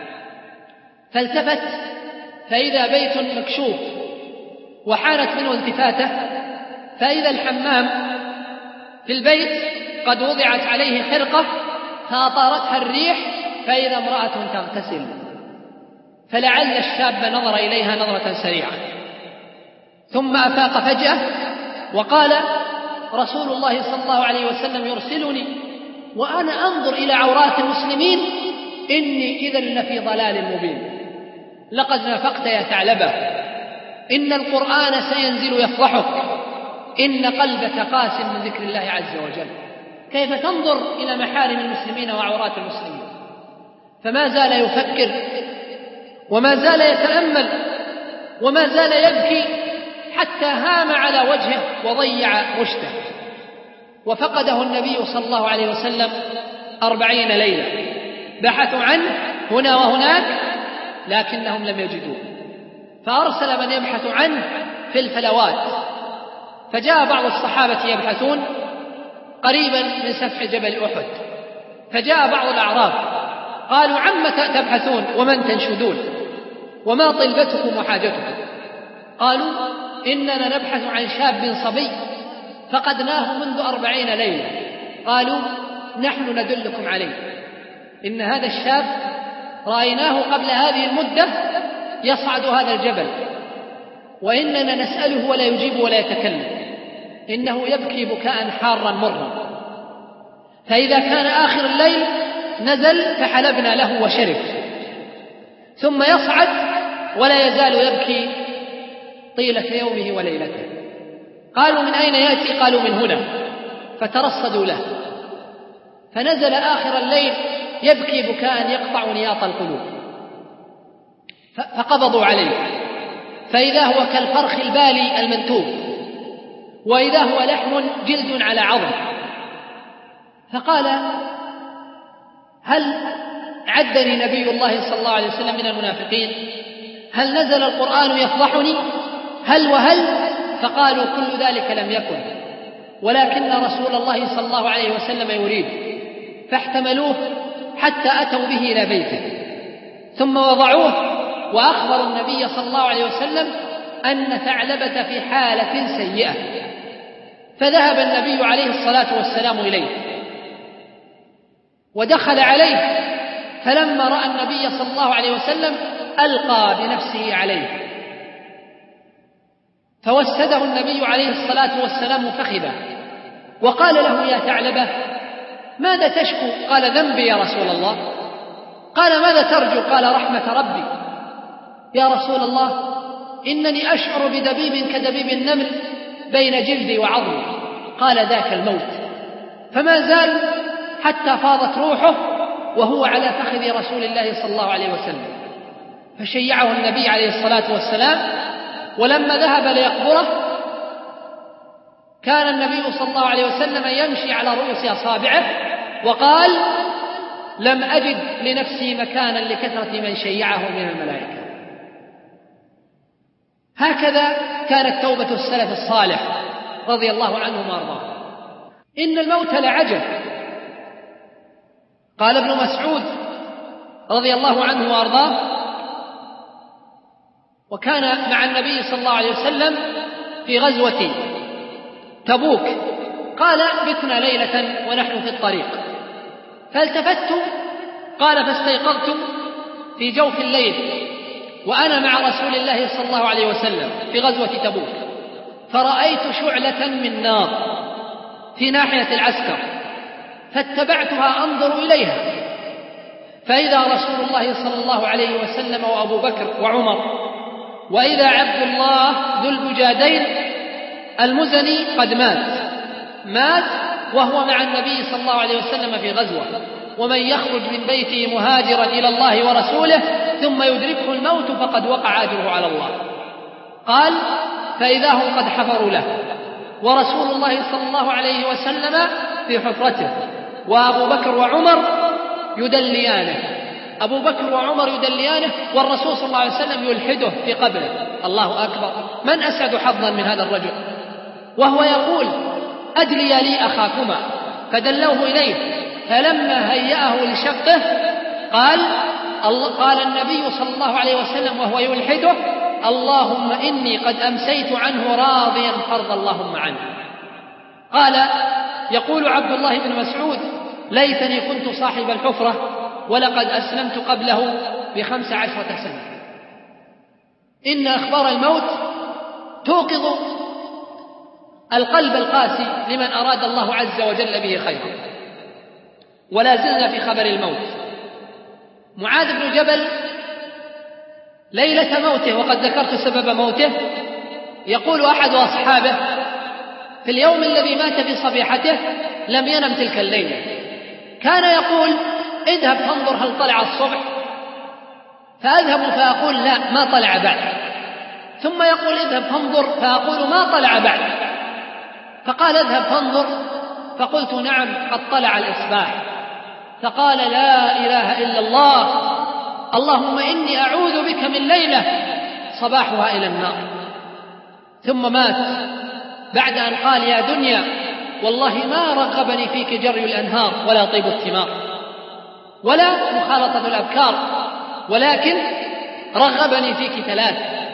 فالتفت فإذا بيت مكشوف، وحانت منه التفاته فإذا الحمام في البيت قد وضعت عليه خرقة فأطارتها الريح فإذا امرأة تغتسل، فلعل الشاب نظر إليها نظرة سريعة ثم أفاق فجأة وقال: رسول الله صلى الله عليه وسلم يرسلني وأنا أنظر إلى عورات المسلمين، إني إذا لفي ضلال مبين. لقد نافقت يا ثعلبة، إن القرآن سينزل يفضحك، إن قلبك قاس من ذكر الله عز وجل. كيف تنظر إلى محارم المسلمين وعورات المسلمين؟ فما زال يفكر وما زال يتأمل وما زال يبكي حتى هام على وجهه وضيع رشده، وفقده النبي صلى الله عليه وسلم أربعين ليلة، بحثوا عنه هنا وهناك لكنهم لم يجدوه، فأرسل من يبحث عنه في الفلوات، فجاء بعض الصحابة يبحثون قريبا من سفح جبل أحد، فجاء بعض الأعراب قالوا: عما تبحثون ومن تنشدون وما طلبتكم وحاجتكم؟ قالوا: إننا نبحث عن شاب صبي فقدناه منذ أربعين ليلة. قالوا: نحن ندلكم عليه، إن هذا الشاب رأيناه قبل هذه المدة يصعد هذا الجبل، وإننا نسأله ولا يجيب ولا يتكلم، إنه يبكي بكاء حارا مرا، فإذا كان آخر الليل نزل فحلبنا له وشرب، ثم يصعد ولا يزال يبكي طيلة يومه وليلته. قالوا: من أين يأتي؟ قالوا: من هنا. فترصدوا له، فنزل آخر الليل يبكي بكاء يقطع نياط القلوب، فقبضوا عليه، فإذا هو كالفرخ البالي المنتوب، وإذا هو لحم جلد على عظم. فقال: هل عدني نبي الله صلى الله عليه وسلم من المنافقين؟ هل نزل القرآن يفضحني؟ هل وهل؟ فقالوا: كل ذلك لم يكن، ولكن رسول الله صلى الله عليه وسلم يريد. فاحتملوه حتى أتوا به إلى بيته، ثم وضعوه وأخبروا النبي صلى الله عليه وسلم أن ثعلبة في حالة سيئة، فذهب النبي عليه الصلاة والسلام إليه ودخل عليه، فلما رأى النبي صلى الله عليه وسلم ألقى بنفسه عليه، فوسده النبي عليه الصلاة والسلام فخذه وقال له: يا ثعلبة، ماذا تشكو؟ قال: ذنبي يا رسول الله. قال: ماذا ترجو؟ قال: رحمة ربي. يا رسول الله، إنني أشعر بدبيب كدبيب النمل بين جلدي وعظمي. قال: ذاك الموت. فما زال حتى فاضت روحه وهو على فخذ رسول الله صلى الله عليه وسلم، فشيعه النبي عليه الصلاة والسلام. ولما ذهب ليقبره كان النبي صلى الله عليه وسلم يمشي على رؤوس أصابعه وقال: لم أجد لنفسي مكانا لكثرة من شيعه من الملائكة. هكذا كانت توبة السلف الصالح رضي الله عنهم وارضاهم. إن الموت لعجب. قال ابن مسعود رضي الله عنه وارضاه: وكان مع النبي صلى الله عليه وسلم في غزوة تبوك، قال: بتنا ليلة ونحن في الطريق، فالتفت، قال: فاستيقظت في جوف الليل وأنا مع رسول الله صلى الله عليه وسلم في غزوة تبوك، فرأيت شعلة من نار في ناحية العسكر، فاتبعتها أنظر إليها، فإذا رسول الله صلى الله عليه وسلم وأبو بكر وعمر، وإذا عبد الله ذو البجادين المزني قد مات مات وهو مع النبي صلى الله عليه وسلم في غزوة. ومن يخرج من بيته مهاجرا إلى الله ورسوله ثم يدركه الموت فقد وقع أجره على الله. قال: فإذا هم قد حفروا له، ورسول الله صلى الله عليه وسلم في حفرته، وأبو بكر وعمر يدليانه أبو بكر وعمر يدليانه والرسول صلى الله عليه وسلم يلحده في قبره. الله أكبر، من أسعد حظا من هذا الرجل؟ وهو يقول: أدلي لي أخاكما، فدلوه إليه، فلما هيأه لشقه قال قال النبي صلى الله عليه وسلم وهو يلحده: اللهم إني قد أمسيت عنه راضيا فرض اللهم عنه. قال يقول عبد الله بن مسعود: ليتني كنت صاحب الحفرة ولقد أسلمت قبله بخمس عشرة سنة. إن أخبار الموت توقظ القلب القاسي لمن أراد الله عز وجل به خيرا. ولا زلنا في خبر الموت. معاذ بن جبل ليلة موته، وقد ذكرت سبب موته، يقول أحد أصحابه: في اليوم الذي مات في صبيحته لم ينم تلك الليلة. كان يقول: اذهب فانظر هل طلع الصبح، فأذهب فأقول: لا، ما طلع بعد. ثم يقول: اذهب فانظر، فأقول: ما طلع بعد. فقال: اذهب فانظر. فقلت: نعم، قد طلع الإصباح. فقال: لا إله إلا الله، اللهم إني أعوذ بك من ليلة صباحها إلى النار. ثم مات بعد أن قال: يا دنيا والله ما رغبني فيك جري الأنهار ولا طيب الثمار ولا مخالطة الأبكار، ولكن رغبني فيك ثلاث: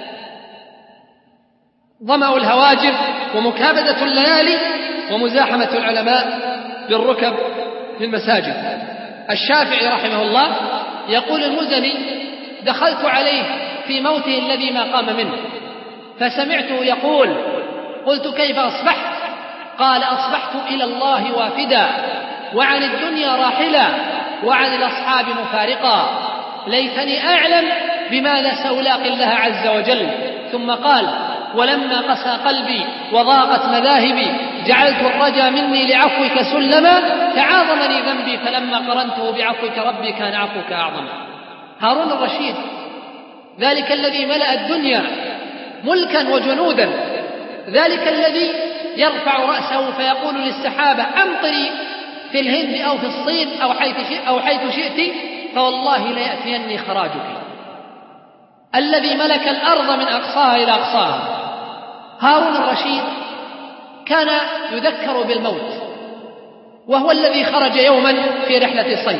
ظمأ الهواجر، ومكابدة الليالي، ومزاحمة العلماء بالركب في المساجد. الشافعي رحمه الله يقول: المزني دخلت عليه في موته الذي ما قام منه، فسمعته يقول: قلت: كيف أصبحت؟ قال: أصبحت إلى الله وافدا، وعن الدنيا راحلا، وعن الأصحاب مفارقا، ليتني أعلم بماذا سألاقي الله عز وجل. ثم قال: ولما قسى قلبي وضاقت مذاهبي جعلت الرجا مني لعفوك سلما، تعاظمني ذنبي فلما قرنته بعفوك ربي كان عفوك أعظم. هارون الرشيد ذلك الذي ملأ الدنيا ملكا وجنودا، ذلك الذي يرفع رأسه فيقول للسحابة: أمطري في الهند أو في الصين أو حيث شئت, أو حيث شئت فوالله ليأتيني خراجك، الذي ملك الأرض من أقصاها إلى أقصاها. هارون الرشيد كان يذكر بالموت، وهو الذي خرج يوما في رحلة صيد،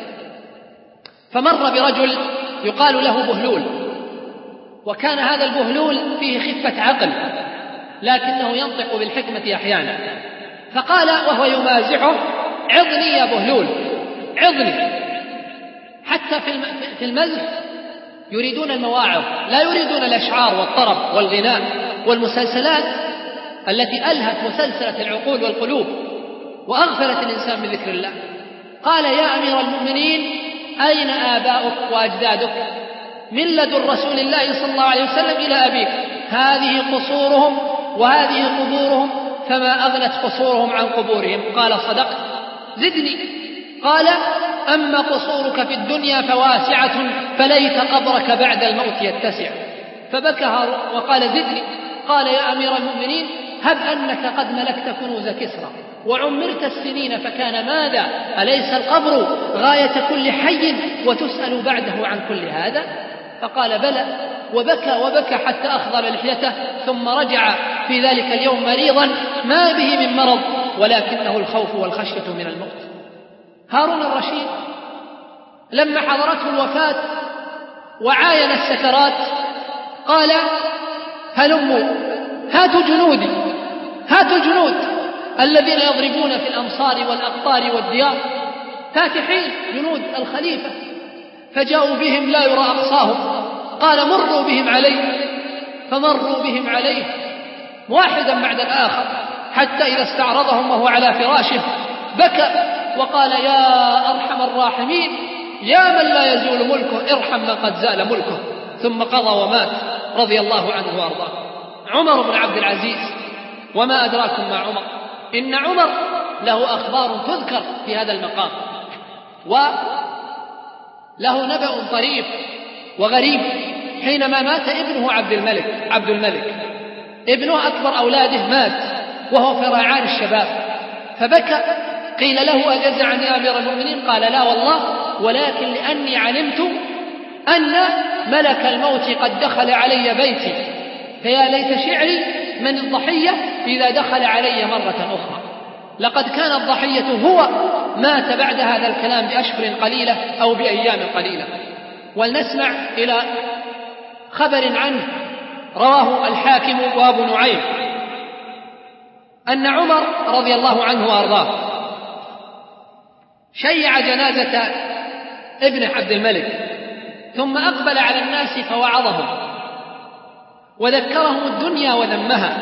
فمر برجل يقال له بهلول، وكان هذا البهلول فيه خفة عقل لكنه ينطق بالحكمة أحيانا، فقال وهو يمازحه: عظني يا بهلول، عظني. حتى في المزح يريدون المواعظ، لا يريدون الأشعار والطرب والغناء والمسلسلات التي ألهت مسلسلة العقول والقلوب وأغفلت الإنسان من ذكر الله. قال: يا أمير المؤمنين، أين آباؤك وأجدادك؟ من لدن رسول الله صلى الله عليه وسلم إلى أبيك هذه قصورهم وهذه قبورهم، فما أغنت قصورهم عن قبورهم. قال: صدقت، زدني. قال: أما قصورك في الدنيا فواسعة، فليت قبرك بعد الموت يتسع. فبكى هارون وقال: زدني. قال: يا أمير المؤمنين، هب أنك قد ملكت كنوز كسرى وعمرت السنين فكان ماذا؟ أليس القبر غاية كل حي وتسأل بعده عن كل هذا؟ فقال: بلى. وبكى وبكى حتى أخضر لحيته، ثم رجع في ذلك اليوم مريضا ما به من مرض ولكنه الخوف والخشية من الموت. هارون الرشيد لما حضرته الوفاة وعاين السكرات قال: هلموا، هاتوا جنودي، هاتوا الجنود الذين يضربون في الأمصار والأقطار والديار، فاتحين جنود الخليفة. فجاءوا بهم لا يرى أقصاهم. قال: مروا بهم عليه. فمروا بهم عليه واحدا بعد الآخر حتى إذا استعرضهم وهو على فراشه بكى وقال: يا أرحم الراحمين، يا من لا يزول ملكه، ارحم من قد زال ملكه. ثم قضى ومات رضي الله عنه وارضاه. عمر بن عبد العزيز، وما أدراكم ما عمر، إن عمر له أخبار تذكر في هذا المقام، وله نبأ طريف وغريب. حينما مات ابنه عبد الملك عبد الملك ابنه أكبر أولاده مات وهو في ريعان الشباب، فبكى. قيل له: أجزعني يا أمير المؤمنين؟ قال: لا والله، ولكن لأني علمت أن ملك الموت قد دخل علي بيتي، فيا ليت شعري من الضحية إذا دخل علي مرة أخرى. لقد كان الضحية هو مات بعد هذا الكلام بأشهر قليلة أو بأيام قليلة. ولنسمع إلى خبر عنه رواه الحاكم وأبو نعيم أن عمر رضي الله عنه وأرضاه شيع جنازة ابن عبد الملك، ثم أقبل على الناس فوعظهم وذكرهم الدنيا وذمها،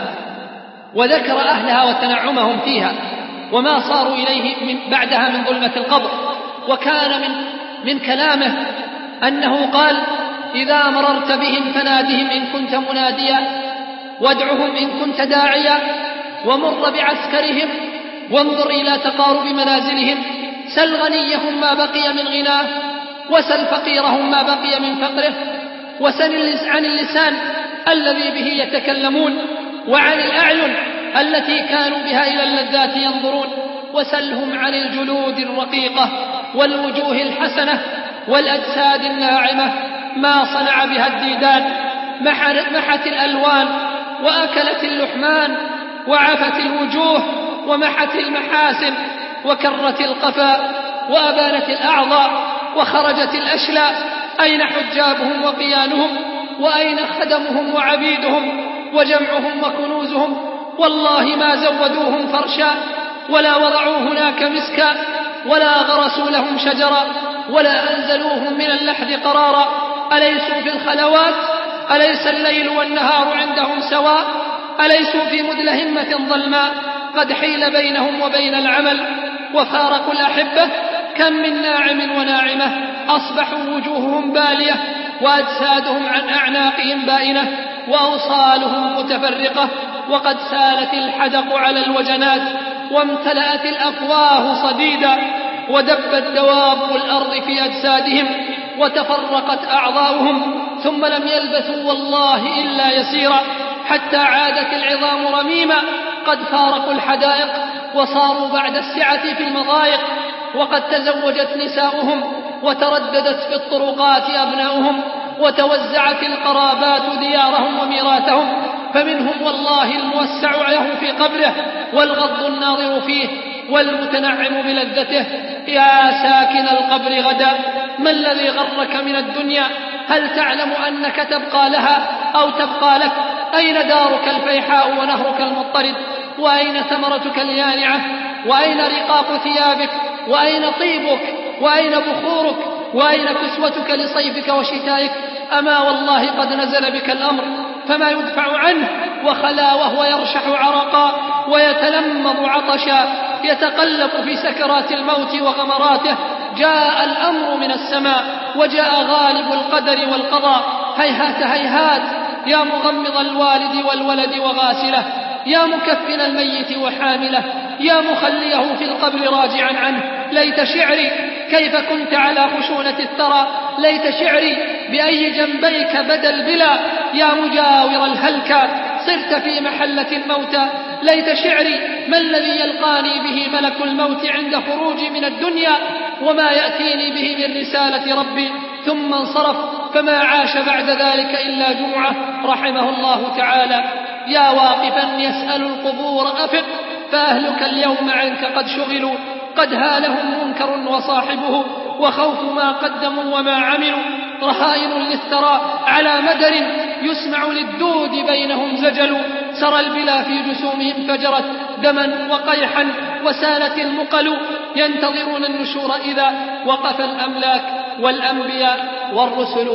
وذكر أهلها وتنعمهم فيها وما صاروا إليه من بعدها من ظلمة القبر. وكان من, من كلامه أنه قال: إذا مررت بهم فنادهم إن كنت مناديا، وادعهم إن كنت داعيا، ومر بعسكرهم وانظر إلى تقارب منازلهم، سل غنيهم ما بقي من غناه، وسل فقيرهم ما بقي من فقره، وسل عن اللسان الذي به يتكلمون، وعن الأعين التي كانوا بها إلى اللذات ينظرون، وسلهم عن الجلود الرقيقة والوجوه الحسنة والأجساد الناعمة ما صنع بها الديدان، محت الألوان وأكلت اللحمان، وعفت الوجوه ومحت المحاسن، وكرت القفا وأبانت الأعضاء وخرجت الأشلاء. أين حجابهم وقيانهم؟ وأين خدمهم وعبيدهم وجمعهم وكنوزهم؟ والله ما زودوهم فرشا، ولا وضعوا هناك مسكا، ولا غرسوا لهم شجرا، ولا أنزلوهم من اللحد قرارا. أليسوا في الخلوات؟ أليس الليل والنهار عندهم سواء؟ أليسوا في مدلهمة ظلماء قد حيل بينهم وبين العمل؟ وفارقوا الأحبة كم من ناعم وناعمة، أصبحوا وجوههم بالية وأجسادهم عن أعناقهم بائنة، وأوصالهم متفرقة، وقد سالت الحدق على الوجنات، وامتلأت الأفواه صديدا، ودبت دواب الأرض في أجسادهم، وتفرقت أعضاؤهم، ثم لم يلبثوا والله إلا يسيرا حتى عادت العظام رميما، قد فارقوا الحدائق وصاروا بعد السعة في المضايق، وقد تزوجت نساؤهم وترددت في الطرقات أبناؤهم، وتوزعت القرابات ديارهم وميراثهم، فمنهم والله الموسع له في قبره، والغض الناظر فيه، والمتنعم بلذته. يا ساكن القبر غدا، ما الذي غرك من الدنيا؟ هل تعلم أنك تبقى لها أو تبقى لك؟ أين دارك الفيحاء ونهرك المضطرد؟ وأين ثمرتك اليانعة؟ وأين رقاق ثيابك؟ وأين طيبك؟ وأين بخورك؟ وأين كسوتك لصيفك وشتائك؟ أما والله قد نزل بك الأمر، فما يدفع عنه، وخلا وهو يرشح عرقا ويتلمض عطشا، يتقلب في سكرات الموت وغمراته. جاء الأمر من السماء، وجاء غالب القدر والقضاء. هيهات هيهات يا مغمض الوالد والولد وغاسله، يا مكفن الميت وحامله، يا مخليه في القبر راجعا عنه. ليت شعري كيف كنت على خشونة الثرى، ليت شعري بأي جنبيك بدا البلا، يا مجاور الهلكى صرت في محلة الموتى. ليت شعري ما الذي يلقاني به ملك الموت عند خروجي من الدنيا، وما يأتيني به من رسالة ربي. ثم انصرف، فما عاش بعد ذلك إلا جمعة رحمه الله تعالى. يا واقفا يسأل القبور أفق، فأهلك اليوم عنك قد شغلوا، قد هالهم منكر وصاحبه، وخوف ما قدموا وما عملوا. رهائن للثرى على مدر، يسمع للدود بينهم زجل. سرى البلا في جسومهم فجرت دما وقيحا، وسالت المقل، ينتظرون النشور إذا وقف الأملاك والأنبياء والرسل.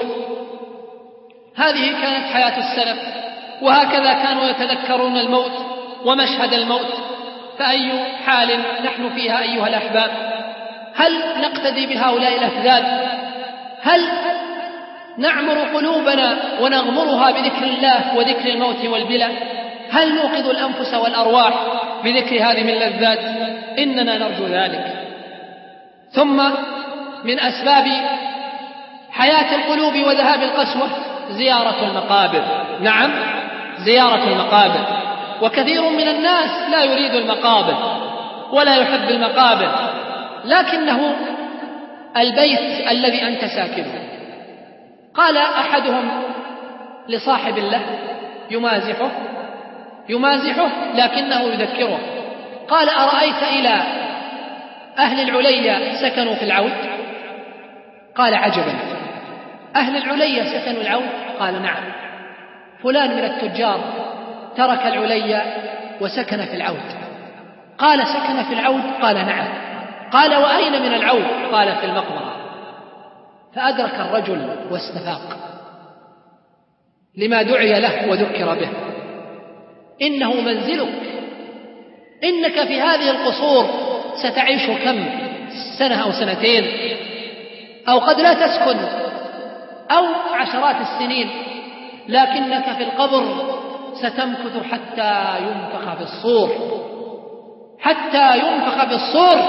هذه كانت حياة السلف، وهكذا كانوا يتذكرون الموت ومشهد الموت. فأي حال نحن فيها أيها الأحباب؟ هل نقتدي بهؤلاء الأفذاذ؟ هل نعمر قلوبنا ونغمرها بذكر الله وذكر الموت والبلا؟ هل نوقظ الأنفس والأرواح بذكر هذه اللذات؟ إننا نرجو ذلك. ثم من أسباب حياة القلوب وذهاب القسوة زيارة المقابر. نعم، زيارة المقابر. وكثير من الناس لا يريد المقابر ولا يحب المقابر، لكنه البيت الذي أنت ساكنه. قال أحدهم لصاحب له يمازحه يمازحه لكنه يذكره، قال: أرأيت إلى أهل العليا سكنوا في العود؟ قال: عجبا، أهل العليا سكنوا العود؟ قال: نعم، فلان من التجار ترك العليا وسكن في العود. قال: سكن في العود؟ قال: نعم. قال: وأين من العود؟ قال: في المقبرة. فأدرك الرجل واستفاق لما دعي له وذكر به: إنه منزلك، إنك في هذه القصور ستعيش كم سنة أو سنتين، أو قد لا تسكن، أو عشرات السنين، لكنك في القبر ستمكث حتى ينفخ في الصور، حتى ينفخ في الصور،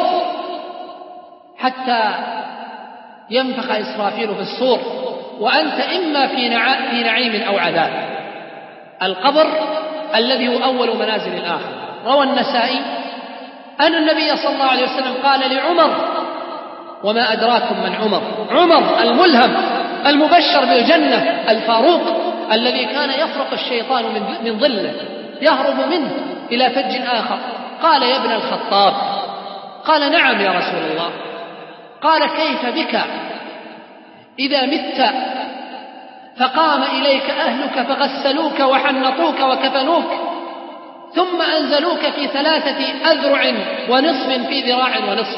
حتى ينفخ إسرافيل في الصور، وأنت إما في في نعيم أو عذاب. القبر الذي هو أول منازل الآخرة. روى النسائي أن النبي صلى الله عليه وسلم قال لعمر: وما أدراكم من عمر؟ عمر الملهم المبشر بالجنة الفاروق الذي كان يفرق الشيطان من ظله يهرب منه إلى فج آخر. قال: يا ابن الخطاب. قال: نعم يا رسول الله. قال: كيف بك إذا مت فقام إليك أهلك فغسلوك وحنطوك وكفنوك، ثم أنزلوك في ثلاثة أذرع ونصف في ذراع ونصف،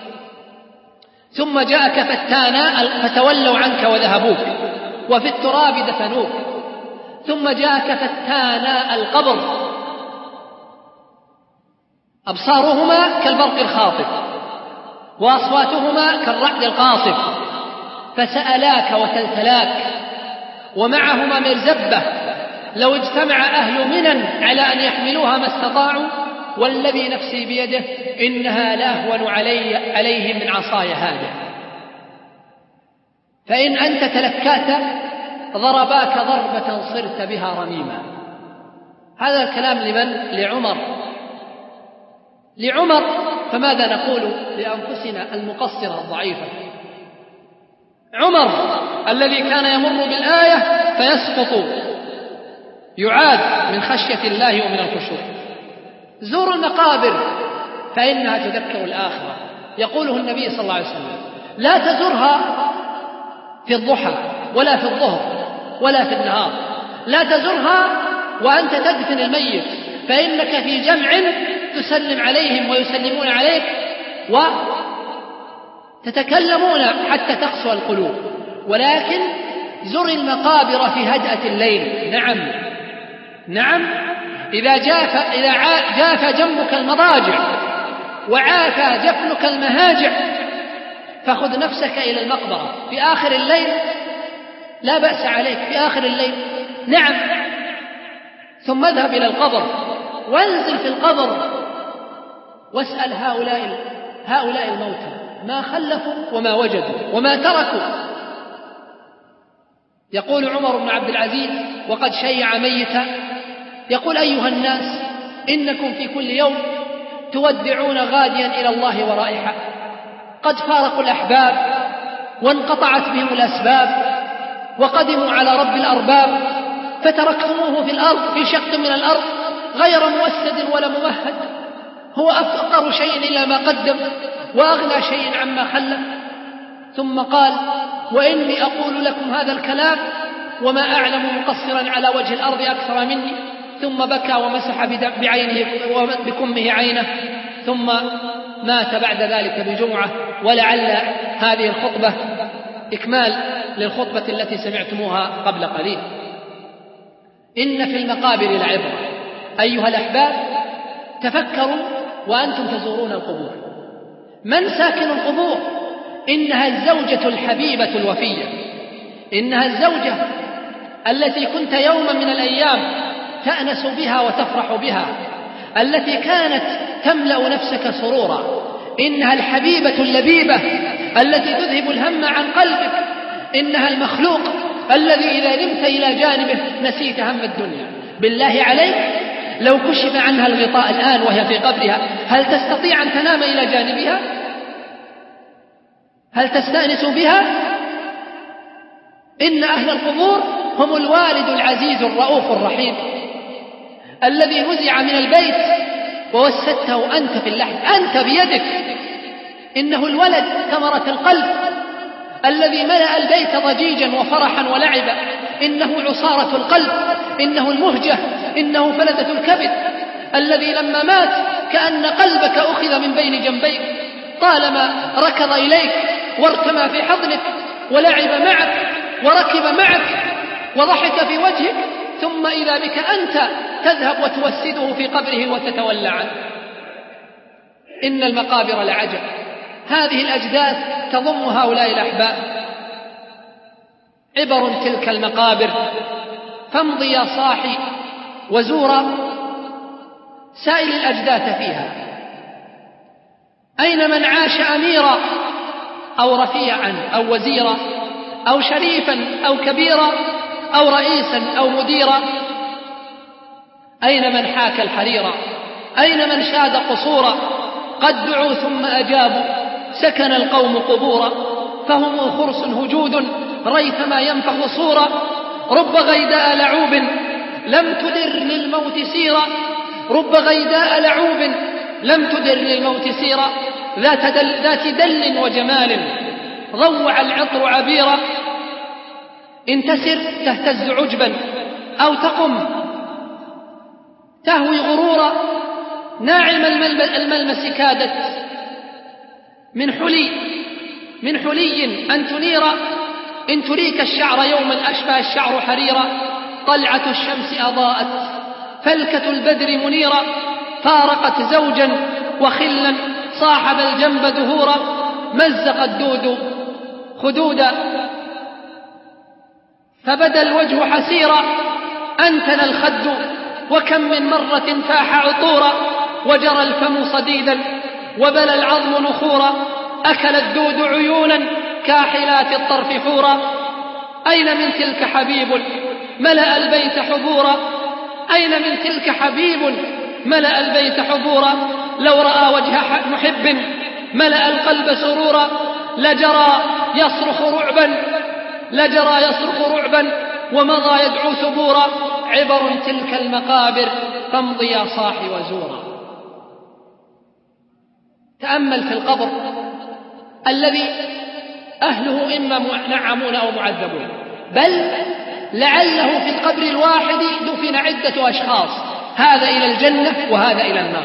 ثم جاءك فتانا فتولوا عنك وذهبوك وفي التراب دفنوك، ثم جاءك فتانا القبر أبصارهما كالبرق الخاطف وأصواتهما كالرعد القاصف، فسألاك وتلتلاك ومعهما مرزبة لو اجتمع أهل منن على أن يحملوها ما استطاعوا، والذي نفسي بيده إنها لأهون علي عليهم من عصاي هذا، فإن أنت تلكأت ضرباك ضربة صرت بها رميما. هذا الكلام لمن؟ لعمر. لعمر. فماذا نقول لأنفسنا المقصرة الضعيفة؟ عمر الذي كان يمر بالآية فيسقط يعاد من خشية الله ومن الخشوع. زوروا المقابر فإنها تذكر الآخرة. يقوله النبي صلى الله عليه وسلم: لا تزرها في الضحى ولا في الظهر ولا في النهار، لا تزرها وأنت تدفن الميت، فإنك في جمع تسلم عليهم ويسلمون عليك وتتكلمون حتى تقسو القلوب، ولكن زر المقابر في هدأة الليل. نعم نعم إذا جاف, إذا جاف جنبك المضاجع وعافى جفنك المهاجع فخذ نفسك إلى المقبرة في آخر الليل، لا بأس عليك في آخر الليل. نعم. ثم اذهب إلى القبر وانزل في القبر واسأل هؤلاء هؤلاء الموتى ما خلفوا وما وجدوا وما تركوا. يقول عمر بن عبد العزيز وقد شيع ميتا، يقول: أيها الناس، إنكم في كل يوم تودعون غاديا إلى الله ورائحة، قد فارقوا الأحباب وانقطعت بهم الأسباب وقدموا على رب الأرباب، فتركتموه في الأرض في شق من الأرض غير موسد ولا ممهد، هو أفقر شيء إلى ما قدم وأغنى شيء عما خلف. ثم قال: وإني أقول لكم هذا الكلام وما أعلم مقصرا على وجه الأرض أكثر مني. ثم بكى ومسح بعينه وبكمه عينه، ثم مات بعد ذلك بجمعة. ولعل هذه الخطبة إكمال للخطبة التي سمعتموها قبل قليل. إن في المقابر العبرة. أيها الأحباب، تفكروا وأنتم تزورون القبور. من ساكن القبور؟ إنها الزوجة الحبيبة الوفية، إنها الزوجة التي كنت يوما من الأيام تأنس بها وتفرح بها، التي كانت تملأ نفسك سرورا. إنها الحبيبة اللبيبة التي تذهب الهم عن قلبك. إنها المخلوق الذي إذا نمت إلى جانبه نسيت هم الدنيا. بالله عليك، لو كشف عنها الغطاء الآن وهي في قبرها، هل تستطيع أن تنام إلى جانبها؟ هل تستأنس بها؟ إن أهل القبور هم الوالد العزيز الرؤوف الرحيم الذي نزع من البيت ووسدته أنت في اللحم، أنت بيدك. إنه الولد ثمرة القلب الذي ملأ البيت ضجيجا وفرحا ولعبا. إنه عصارة القلب، إنه المهجة، إنه فلذة الكبد الذي لما مات كأن قلبك أخذ من بين جنبيك، طالما ركض إليك وارتمى في حضنك ولعب معك وركب معك وضحك في وجهك، ثم إذا بك أنت تذهب وتوسده في قبره وتتولى عنه. إن المقابر لعجب، هذه الأجداث تضم هؤلاء الأحباب. عبر تلك المقابر، فامضي يا صاحي وزورا سائل الأجداث فيها. أين من عاش أميرا أو رفيعا أو وزيرا أو شريفا أو كبيرا أو رئيسا أو مديرا؟ أين من حاك الحريرا؟ أين من شاد قصورا؟ قد دعوا ثم أجابوا، سكن القوم قبورا، فهم خرس هجود ريثما ينفخ صورا. رب غيداء لعوب لم تدر للموت سيرا، رب غيداء لعوب لم تدر للموت سيرا، ذات دل, ذات دل وجمال ضوع العطر عبيرا. إن تسر تهتز عجبا أو تقم تهوي غرورا، ناعم الملمس كادت من حلي من حلي أن تنير. إن تريك الشعر يوما أشبه الشعر حريرا، طلعة الشمس أضاءت فلكة البدر منيرا، فارقت زوجا وخلا صاحب الجنب دهورا، مزق الدود خدودا فبدا الوجه حسيرا، أنتن الخد وكم من مرة فاح عطورا، وجرى الفم صديدا وبلى العظم نخورا، أكل الدود عيونا كاحلات الطرف حورا. أين من تلك حبيب ملأ البيت حبورا، أين من تلك حبيب ملأ البيت حبورا، لو رأى وجه محب ملأ القلب سرورا، لجرى يصرخ رعبا لجرى يصرخ رعبا ومضى يدعو ثبورا. عبر تلك المقابر، فامضي يا صاحي وزورا. تأمل في القبر الذي أهله إما منعمون أو معذبون، بل لعله في القبر الواحد دفن عدة أشخاص، هذا إلى الجنة وهذا إلى النار.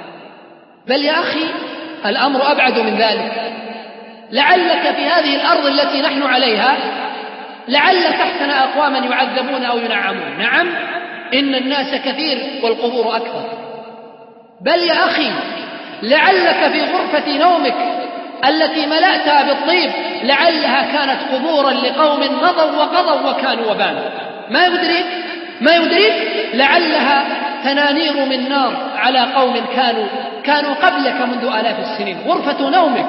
بل يا أخي الأمر أبعد من ذلك، لعلك في هذه الأرض التي نحن عليها لعل تحتنا أقواما يعذبون أو ينعمون. نعم، إن الناس كثير والقبور أكثر. بل يا أخي لعلك في غرفة نومك التي ملأتها بالطيب لعلها كانت قبورا لقوم مضوا وقضوا وكانوا وبانوا، ما يدريك ما يدريك لعلها تنانير من نار على قوم كانوا كانوا قبلك منذ آلاف السنين. غرفة نومك.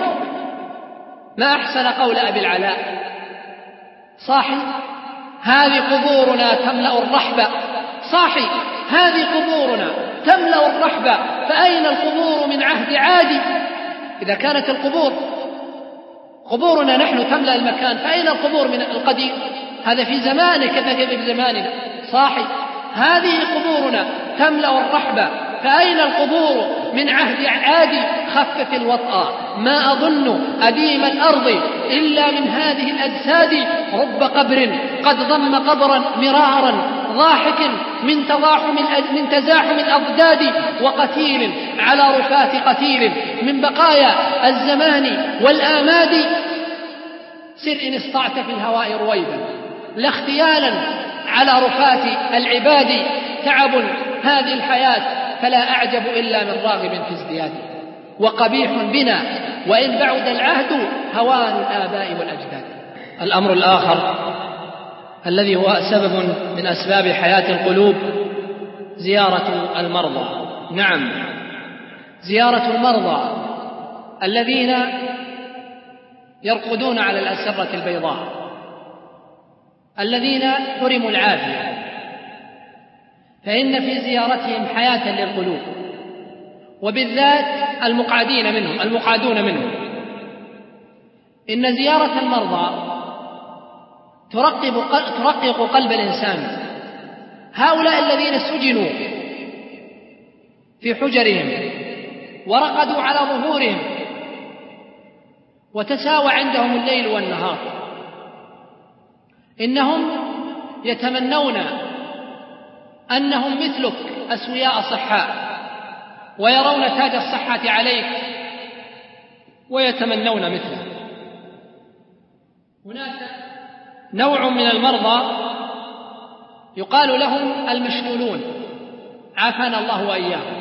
ما أحسن قول أبي العلاء: صاحي هذه قبورنا تملأ الرحبة، صاحي هذه قبورنا تملأ الرحبة، فأين القبور من عهد عادي؟ إذا كانت القبور قبورنا نحن تملأ المكان، فأين القبور من القديم؟ هذا في زمانك كيف في زماننا. صاحي هذه قبورنا تملأ الرحبة، فأين القبور من عهد عادي؟ خفف الوطأ، ما أظن أديم الأرض إلا من هذه الأجساد، رب قبر قد ضم قبرا مرارا ضاحك من تضاحم من تزاحم الأضداد، وقتيل على رفات قتيل من بقايا الزمان والآماد. سر إن استطعت في الهواء رويدا لا اختيالا على رفات العباد، تعب هذه الحياة فلا أعجب إلا من راغب في ازدياده، وقبيح بنا وإن بعد العهد هوان الآباء والأجداد. الأمر الآخر الذي هو سبب من أسباب حياة القلوب زيارة المرضى. نعم، زيارة المرضى الذين يرقدون على الأسرة البيضاء، الذين حرموا العافية، فإن في زيارتهم حياة للقلوب، وبالذات المقعدين منهم المقعدون منهم. إن زيارة المرضى ترقق قلب الإنسان. هؤلاء الذين سجنوا في حجرهم ورقدوا على ظهورهم وتساوى عندهم الليل والنهار، إنهم يتمنون أنهم مثلك أسوياء صحاء، ويرون تاج الصحة عليك ويتمنون مثله. هناك نوع من المرضى يقال لهم المشلولون، عافانا الله وإياهم،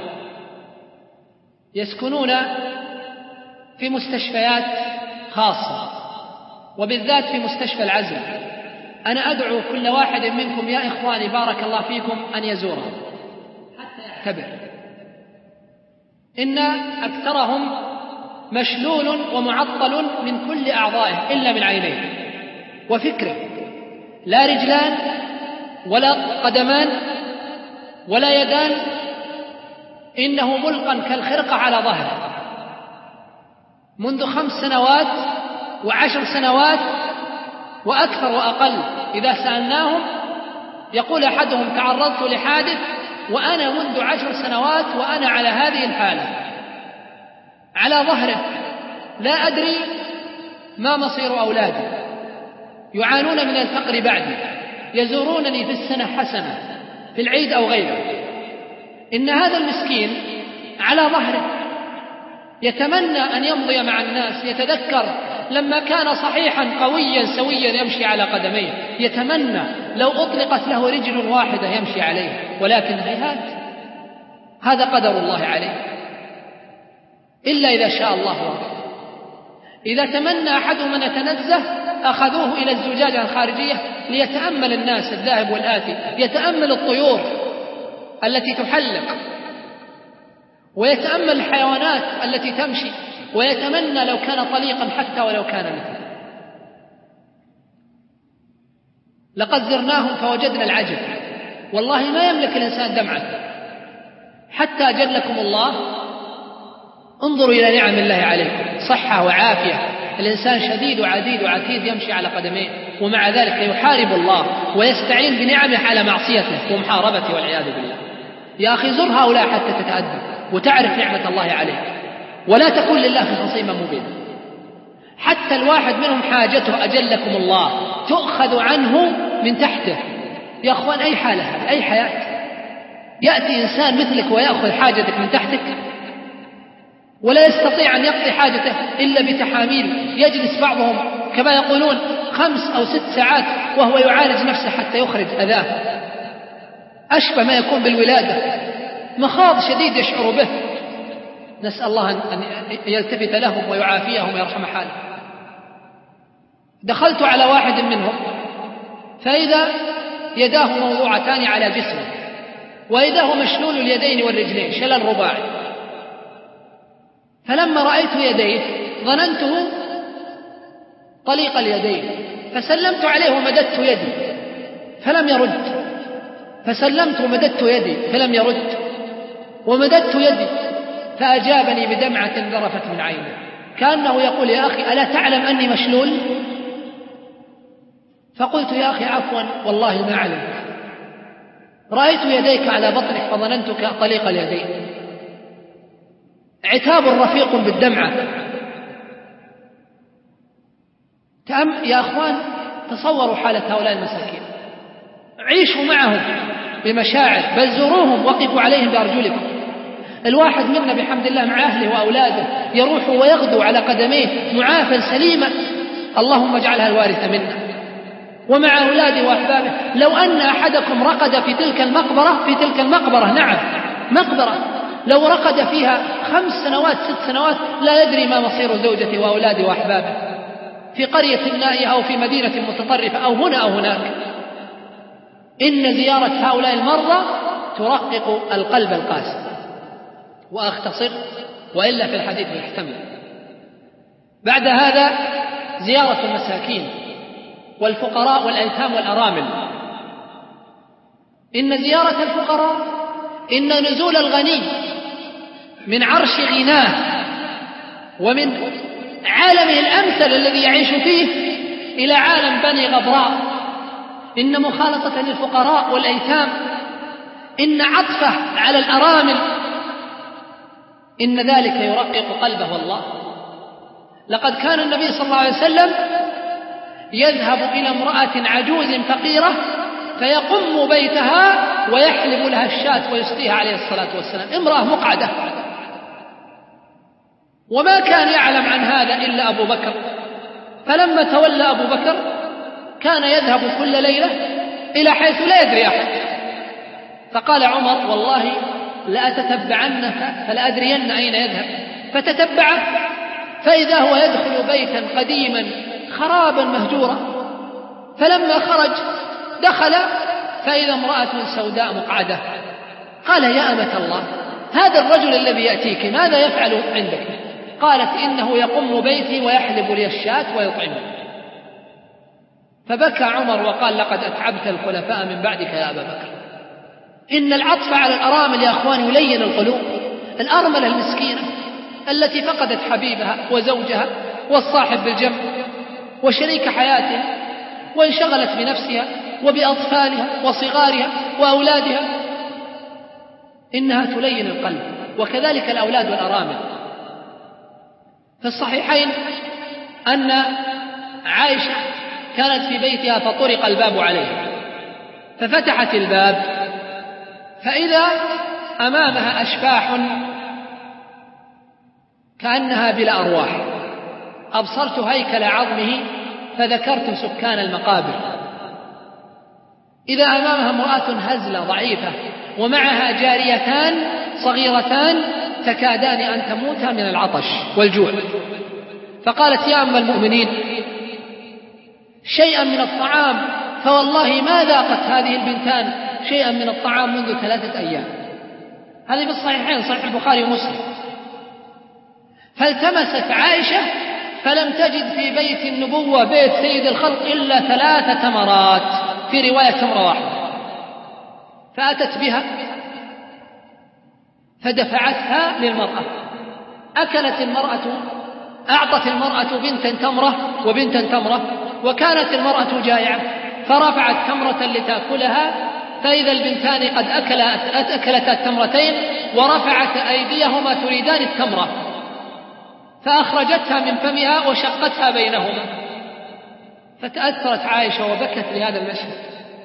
يسكنون في مستشفيات خاصة وبالذات في مستشفى العزل. أنا أدعو كل واحد منكم يا إخواني بارك الله فيكم أن يزوره حتى يعتبر. إن أكثرهم مشلول ومعطل من كل أعضائه إلا من عينيه وفكره، لا رجلان ولا قدمان ولا يدان، إنه ملقا كالخرقة على ظهره منذ خمس سنوات وعشر سنوات وأكثر وأقل. إذا سألناهم يقول أحدهم تعرضت لحادث وأنا منذ عشر سنوات وأنا على هذه الحالة على ظهره، لا أدري ما مصير أولادي، يعانون من الفقر بعدي، يزورونني في السنة حسنة في العيد أو غيره. إن هذا المسكين على ظهره يتمنى أن يمضي مع الناس، يتذكر لما كان صحيحا قويا سويا يمشي على قدميه، يتمنى لو أطلقت له رجل واحدة يمشي عليه، ولكن هيهات، هذا قدر الله عليه، إلا إذا شاء الله وقت. إذا تمنى أحدهم أن يتنزه أخذوه إلى الزجاجة الخارجية ليتأمل الناس الذاهب والآتي، يتأمل الطيور التي تحلق، ويتأمل الحيوانات التي تمشي، ويتمنى لو كان طليقا حتى ولو كان مثله. لقد زرناهم فوجدنا العجب، والله ما يملك الإنسان دمعة حتى جلكم الله. انظروا إلى نعم الله عليكم، صحة وعافية، الإنسان شديد وعديد وعتيد يمشي على قدميه، ومع ذلك يحارب الله ويستعين بنعمه على معصيته ومحاربته والعياذ بالله. يا أخي زر هؤلاء حتى تتأدب وتعرف نعمة الله عليك، ولا تكون لله في خصيمة مبينة. حتى الواحد منهم حاجته أجلكم الله تؤخذ عنه من تحته. يا أخوان أي حالة هذه، أي حياة؟ يأتي إنسان مثلك ويأخذ حاجتك من تحتك، ولا يستطيع أن يقضي حاجته إلا بتحاميل، يجلس بعضهم كما يقولون خمس أو ست ساعات وهو يعالج نفسه حتى يخرج أذاه، أشبه ما يكون بالولادة، مخاض شديد يشعر به. نسأل الله أن يلتفت لهم ويعافيهم ويرحم حاله. دخلت على واحد منهم فإذا يداه موضوعتان على جسمه، ويداه مشلول اليدين والرجلين شلل رباعي. فلما رأيت يديه ظننته طليق اليدين، فسلمت عليه ومددت يدي فلم يرد، فسلمت ومددت يدي فلم يرد، ومددت يدي فأجابني بدمعة ذرفت من عينه، كأنه يقول يا أخي ألا تعلم أني مشلول؟ فقلت يا أخي عفوا والله ما علمت، رأيت يديك على بطنك فظننتك طليق اليدين. عتاب رفيق بالدمعة. تأم يا أخوان تصوروا حالة هؤلاء المساكين، عيشوا معهم بمشاعر، بل زوروهم وقفوا عليهم بأرجلكم. الواحد منا بحمد الله مع أهله وأولاده يروح ويغدو على قدميه معافى سليما، اللهم اجعلها الوارث منا، ومع أولاده وأحبابه. لو أن أحدكم رقد في تلك المقبرة، في تلك المقبرة نعم مقبرة، لو رقد فيها خمس سنوات ست سنوات لا يدري ما مصير زوجته وأولاده وأحبابه، في قرية نائية أو في مدينة متطرفة أو هنا أو هناك. إن زيارة هؤلاء المرضى ترقق القلب القاسي. وأختصر وإلا في الحديث يحتمل. بعد هذا زيارة المساكين والفقراء والأيتام والأرامل. إن زيارة الفقراء، إن نزول الغني من عرش غناه ومن عالمه الأمثل الذي يعيش فيه إلى عالم بني غبراء، إن مخالطة للفقراء والأيتام، إن عطفه على الأرامل، إن ذلك يرقق قلبه والله. لقد كان النبي صلى الله عليه وسلم يذهب إلى امرأة عجوز فقيرة فيقم بيتها ويحلب لها الشاة ويسقيها عليه الصلاة والسلام، امرأة مقعدة. وما كان يعلم عن هذا إلا أبو بكر فلما تولى أبو بكر كان يذهب كل ليلة إلى حيث لا يدري أحد، فقال عمر والله لأتتبعنك فلأدرين أين يذهب، فتتبعه فإذا هو يدخل بيتا قديما خرابا مهجورا، فلما خرج دخل فإذا امرأة سوداء مقعدة. قال يا أمة الله هذا الرجل الذي يأتيك ماذا يفعل عندك؟ قالت إنه يقم بيتي ويحلب لي الشاة ويطعمني. فبكى عمر وقال لقد أتعبت الخلفاء من بعدك يا أبا بكر. إن العطف على الأرامل يا أخوان يلين القلوب، الأرملة المسكينة التي فقدت حبيبها وزوجها والصاحب بالجنب وشريك حياتها وانشغلت بنفسها وبأطفالها وصغارها وأولادها، إنها تلين القلب، وكذلك الأولاد والأرامل. في الصحيحين أن عائشة كانت في بيتها فطرق الباب عليها، ففتحت الباب فإذا أمامها أشباح كأنها بلا أرواح، أبصرت هيكل عظمه فذكرت سكان المقابر. إذا أمامها امرأة هزلة ضعيفة ومعها جاريتان صغيرتان تكادان أن تموتا من العطش والجوع، فقالت يا أم المؤمنين شيئا من الطعام، فوالله ما ذاقت هذه البنتان شيئا من الطعام منذ ثلاثة أيام. هذه بالصحيحين صحيح البخاري ومسلم. فالتمست عائشة فلم تجد في بيت النبوة بيت سيد الخلق إلا ثلاثة تمرات، في رواية تمرة واحدة، فأتت بها فدفعتها للمرأة. أكلت المرأة، أعطت المرأة بنتا تمرة وبنتا تمرة، وكانت المرأة جائعة فرفعت تمرة لتأكلها، فإذا البنتان قد أكلتا التمرتين ورفعت أيديهما تريدان التمرة، فأخرجتها من فمها وشقتها بينهما. فتأثرت عائشة وبكت لهذا المشهد،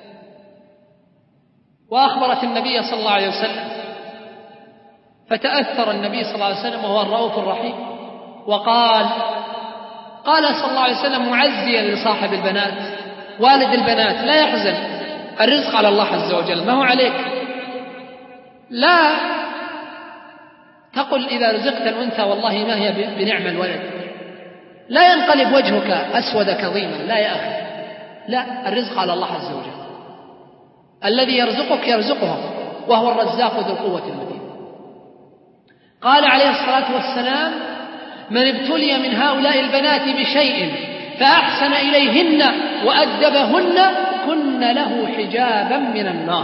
وأخبرت النبي صلى الله عليه وسلم، فتأثر النبي صلى الله عليه وسلم وهو الرؤوف الرحيم وقال قال صلى الله عليه وسلم معزيا لصاحب البنات والد البنات لا يحزن، الرزق على الله عز وجل ما هو عليك، لا تقل إذا رزقت الأنثى والله ما هي بنعم الولد، لا ينقلب وجهك أسود كظيما، لا يا أخي، لا، الرزق على الله عز وجل، الذي يرزقك يرزقهم وهو الرزاق ذو القوة المتين. قال عليه الصلاة والسلام من ابتلي من هؤلاء البنات بشيء فأحسن إليهن وأدبهن كن له حجابا من النار.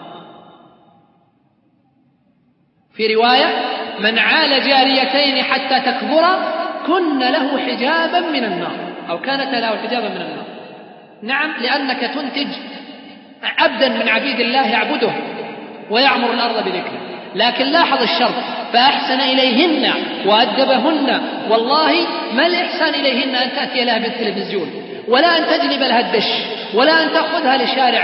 في رواية من عال جاريتين حتى تكبرا كن له حجابا من النار، أو كانت له حجابا من النار. نعم، لأنك تنتج عبدا من عبيد الله يعبده ويعمر الأرض بذكره. لكن لاحظ الشرط فأحسن إليهن وأدبهن، والله ما الإحسان إليهن أن تأتي لها بالتلفزيون، ولا أن تجلب لها الدش، ولا أن تأخذها لشارع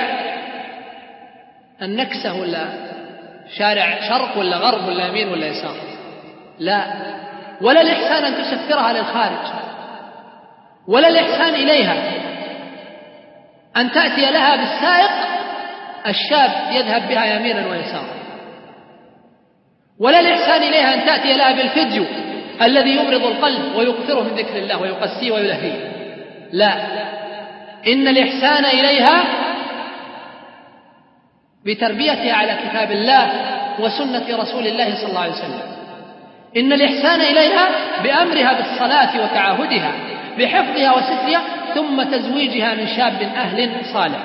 النكسة ولا شارع شرق ولا غرب ولا يمين ولا يسار، لا، ولا الإحسان أن تسفرها للخارج، ولا الإحسان إليها أن تأتي لها بالسائق الشاب يذهب بها يمينا ويسارا، ولا الإحسان إليها أن تأتي لها بالفيديو الذي يمرض القلب ويكثره من ذكر الله ويقسيه ويلهيه، لا، إن الإحسان إليها بتربيتها على كتاب الله وسنة رسول الله صلى الله عليه وسلم، إن الإحسان إليها بأمرها بالصلاة وتعاهدها، بحفظها وسترها، ثم تزويجها من شاب أهل صالح،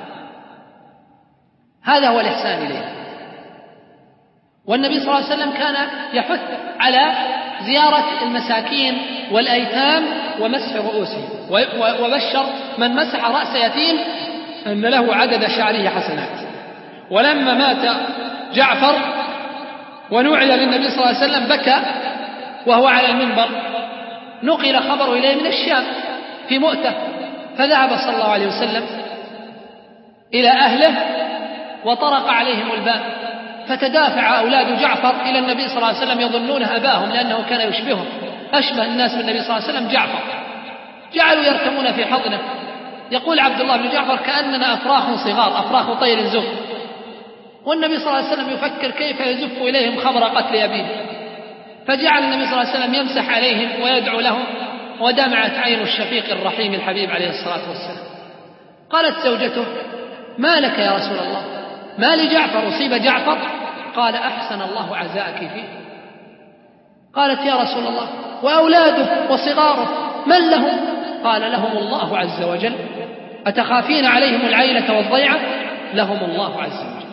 هذا هو الإحسان إليها. والنبي صلى الله عليه وسلم كان يحث على زيارة المساكين والأيتام ومسح رؤوسهم، وبشر من مسح رأس يتيم أن له عدد شعره حسنات. ولما مات جعفر ونوعي للنبي صلى الله عليه وسلم بكى وهو على المنبر، نقل خبر إليه من الشام في مؤتة، فذهب صلى الله عليه وسلم إلى أهله وطرق عليهم الباب، فتدافع أولاد جعفر إلى النبي صلى الله عليه وسلم يظنون أباهم لأنه كان يشبههم، أشبه الناس بالنبي صلى الله عليه وسلم جعفر، جعلوا يركمون في حضنه. يقول عبد الله بن جعفر كأننا أفراخ صغار، أفراخ طير زف، والنبي صلى الله عليه وسلم يفكر كيف يزف إليهم خبر قتل أبيه، فجعل النبي صلى الله عليه وسلم يمسح عليهم ويدعو لهم، ودمعت عين الشفيق الرحيم الحبيب عليه الصلاة والسلام. قالت زوجته: ما لك يا رسول الله؟ ما لجعفر؟ أصيب جعفر؟ قال: أحسن الله عزاءك فيه. قالت: يا رسول الله وأولاده وصغاره من لهم؟ قال: لهم الله عز وجل. أتخافين عليهم العيلة والضيعة؟ لهم الله عز وجل.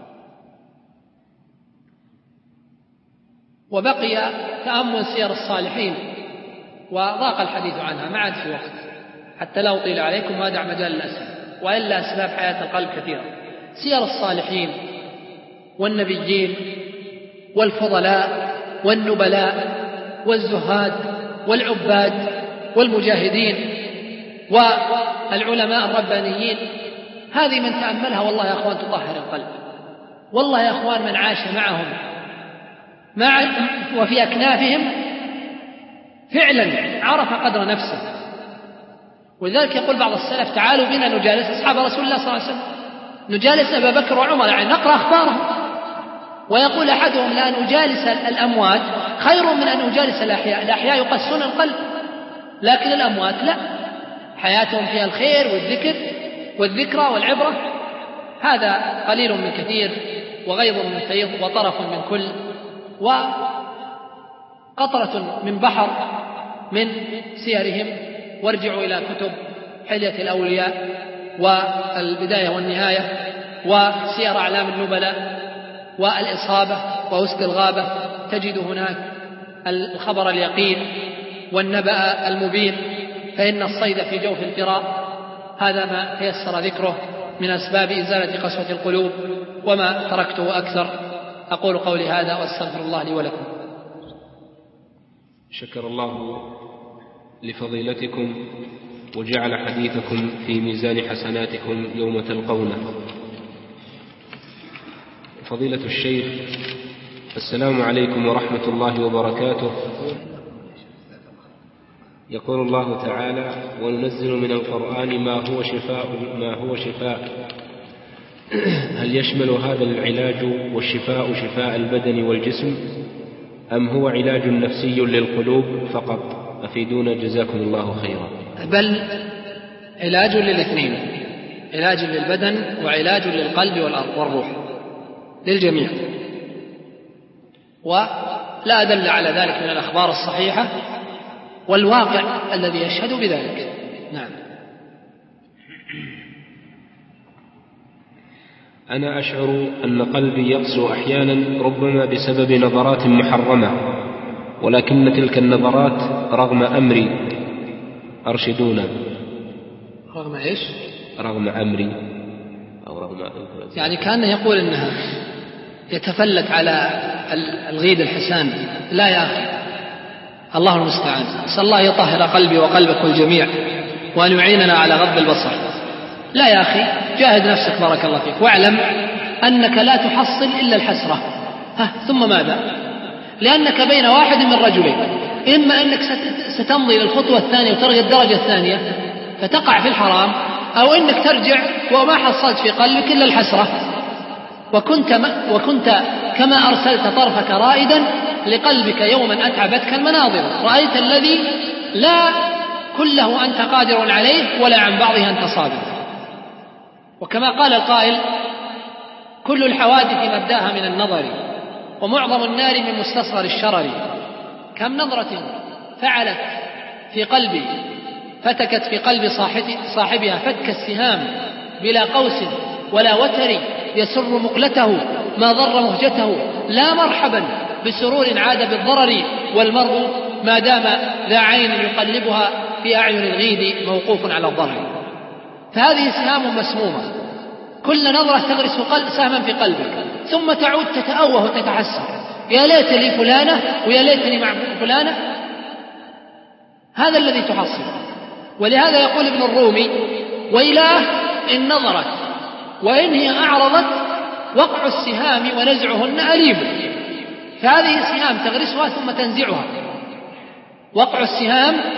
وبقي تأمل سير الصالحين، وضاق الحديث عنها ما عاد في وقت حتى لا أطيل عليكم وأدع مجال الأسئلة، وإلا أسباب حياة القلب كثيرة. سير الصالحين والنبيين والفضلاء والنبلاء والزهاد والعباد والمجاهدين والعلماء الربانيين، هذه من تأملها والله يا أخوان تطهر القلب. والله يا أخوان من عاش معهم مع وفي أكنافهم فعلا عرف قدر نفسه. ولذلك يقول بعض السلف: تعالوا بنا نجالس أصحاب رسول الله صلى الله عليه وسلم، نجالس أبا بكر وعمر، يعني نقرأ أخبارهم. ويقول أحدهم: لا نجالس الأموات خير من أن نجالس الأحياء. الأحياء يقسون القلب، لكن الأموات لا، حياتهم فيها الخير والذكر والذكرى والعبرة. هذا قليل من كثير، وغيظ من فيض، وطرف من كل، وقطرة من بحر من سيرهم. وارجعوا إلى كتب حلية الأولياء والبداية والنهاية وسير أعلام النبلاء والإصابة ووسط الغابة، تجد هناك الخبر اليقين والنبأ المبين. فإن الصيد في جوف الفراء، هذا ما تيسر ذكره من أسباب إزالة قسوة القلوب، وما تركته أكثر. أقول قولي هذا وأستغفر الله لي ولكم. شكر الله لفضيلتكم وجعل حديثكم في ميزان حسناتكم يوم تلقونه. فضيلة الشيخ، السلام عليكم ورحمة الله وبركاته. يقول الله تعالى: وننزل من القرآن ما هو شفاء ما هو شفاء هل يشمل هذا العلاج والشفاء شفاء البدن والجسم، أم هو علاج نفسي للقلوب فقط؟ أفيدونا جزاكم الله خيرا. بل علاج للاثنين، علاج للبدن وعلاج للقلب والروح، للجميع. ولا أدل على ذلك من الأخبار الصحيحة والواقع الذي يشهد بذلك. نعم. أنا أشعر أن قلبي يقسو أحيانا، ربما بسبب نظرات محرمة، ولكن تلك النظرات رغم أمري. أرشدونا. رغم إيش؟ رغم أمري أو رغم يعني كان يقول إنها يتفلت على الغيد الحسان. لا يا أخي، الله المستعان. أسأل الله يطهر قلبي وقلبك الجميع، وأن يعيننا على غض البصر. لا يا أخي، جاهد نفسك بارك الله فيك، واعلم أنك لا تحصل إلا الحسرة. ها ثم ماذا؟ لأنك بين واحد من رجلين، إما أنك ستمضي للخطوة الثانية وترغي الدرجة الثانية فتقع في الحرام، أو أنك ترجع وما حصلت في قلبك إلا الحسرة. وكنت, وكنت كما أرسلت طرفك رائدا لقلبك يوما أتعبتك المناظر، رأيت الذي لا كله أنت قادر عليه ولا عن بعضه أنت صابر. وكما قال القائل: كل الحوادث مبداها من النظر، ومعظم النار من مستصغر الشرر. كم نظرة فعلت في قلبي، فتكت في قلب صاحبها فتك السهام بلا قوس ولا وتر، يسر مقلته ما ضر مهجته، لا مرحبا بسرور عاد بالضرر، والمرء ما دام ذا عين يقلبها في أعين الغيد موقوف على الضرر. فهذه سهام مسمومة، كل نظرة تغرس قلب سهما في قلبك، ثم تعود تتأوه وتتحسر: يا ليت لي فلانة ويا ليتني مع فلانة. هذا الذي تحصل. ولهذا يقول ابن الرومي: وإلاه إن نظرت وإن هي أعرضت وقع السهام ونزعهن أليم. فهذه السهام تغرسها ثم تنزعها. وقع السهام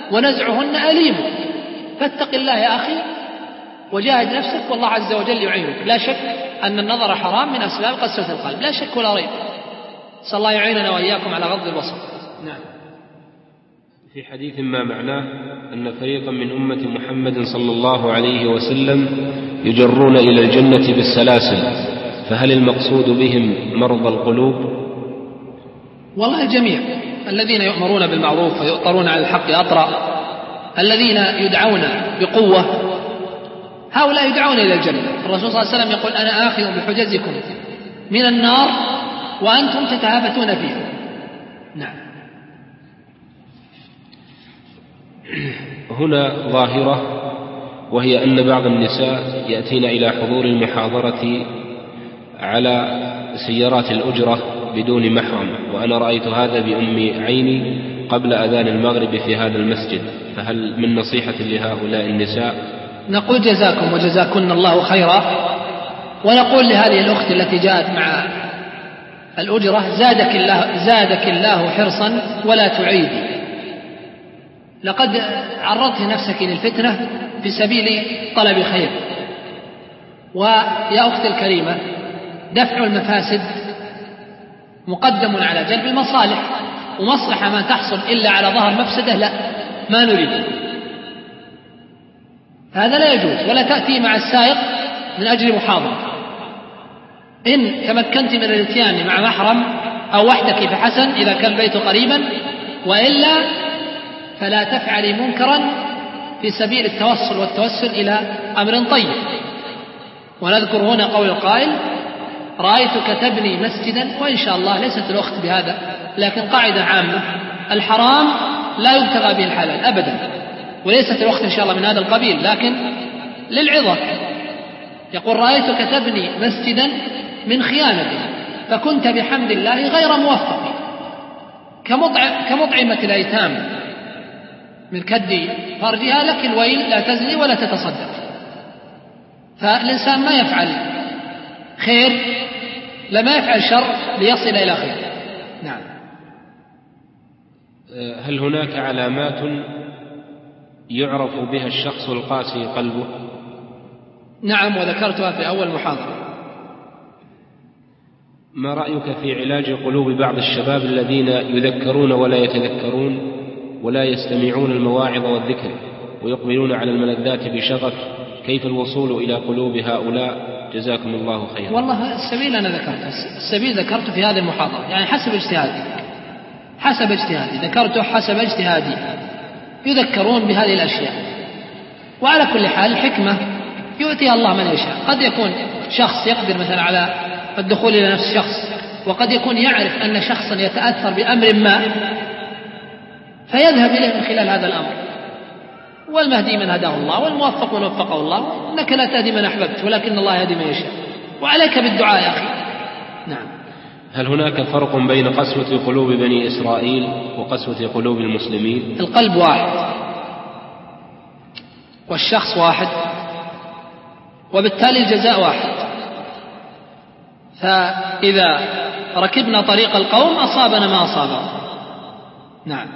ونزعهن أليم، فاتق الله يا أخي وجاهد نفسك والله عز وجل يعينك. لا شك أن النظر حرام من أسباب قسوة القلب، لا شك ولا ريب. صلى الله يعيننا وإياكم على غض البصر. نعم. في حديث ما معناه أن فريقا من أمة محمد صلى الله عليه وسلم يجرون إلى الجنة بالسلاسل، فهل المقصود بهم مرضى القلوب؟ والله الجميع، الذين يؤمرون بالمعروف ويؤطرون على الحق أطرا، الذين يدعون بقوة، هؤلاء يدعون إلى الجنة. الرسول صلى الله عليه وسلم يقول أنا آخذ بحجزكم من النار وأنتم تتهافتون فيها. نعم. هنا ظاهرة، وهي أن بعض النساء يأتين إلى حضور المحاضرة على سيارات الأجرة بدون محرم، وأنا رأيت هذا بأم عيني قبل أذان المغرب في هذا المسجد، فهل من نصيحة لهؤلاء النساء؟ نقول جزاكم وجزاكن الله خيرا، ونقول لهذه الأخت التي جاءت مع الأجرة زادك الله, زادك الله حرصا ولا تعيدي، لقد عرضت نفسك للفتنة في سبيل طلب خير. ويا أختي الكريمة، دفع المفاسد مقدم على جلب المصالح، ومصلحة ما تحصل إلا على ظهر مفسدة لا، ما نريد، هذا لا يجوز. ولا تأتي مع السائق من أجل محاضرة. إن تمكنت من الاتيان مع محرم أو وحدك فحسن إذا كان البيت قريبا، وإلا فلا تفعلي منكرا في سبيل التوصل والتوسل إلى أمر طيب. ونذكر هنا قول القائل رأيتك تبني مسجدا، وإن شاء الله ليست الأخت بهذا، لكن قاعدة عامة، الحرام لا يبتغى به الحلال أبدا، وليست الأخت إن شاء الله من هذا القبيل، لكن للعظة. يقول رأيتك تبني مسجدا من خيانته فكنت بحمد الله غير موفق، كمطعمة الأيتام من كد فرجها، لك الويل لا تزني ولا تتصدق. فالإنسان ما يفعل خير لما يفعل شر ليصل إلى خير. نعم. هل هناك علامات يعرف بها الشخص القاسي قلبه؟ نعم، وذكرتها في أول محاضرة. ما رأيك في علاج قلوب بعض الشباب الذين يذكرون ولا يتذكرون ولا يستمعون المواعظ والذكر ويقبلون على الملذات بشغف؟ كيف الوصول إلى قلوب هؤلاء؟ جزاكم الله خيرا. والله السبيل أنا ذكرته، السبيل ذكرته في هذه المحاضرة، يعني حسب اجتهادي، حسب اجتهادي ذكرته حسب اجتهادي، يذكرون بهذه الأشياء. وعلى كل حال الحكمة يؤتيها الله من يشاء. قد يكون شخص يقدر مثلا على الدخول إلى نفس شخص، وقد يكون يعرف أن شخصا يتأثر بأمر ما فيذهب إليه من خلال هذا الأمر. والمهدي من هداه الله، والموفق من وفقه الله، إنك لا تهدي من أحببت ولكن الله يهدي من يشاء، وعليك بالدعاء يا أخي. نعم. هل هناك فرق بين قسوة قلوب بني إسرائيل وقسوة قلوب المسلمين؟ القلب واحد والشخص واحد، وبالتالي الجزاء واحد. فإذا ركبنا طريق القوم أصابنا ما أصابهم. نعم.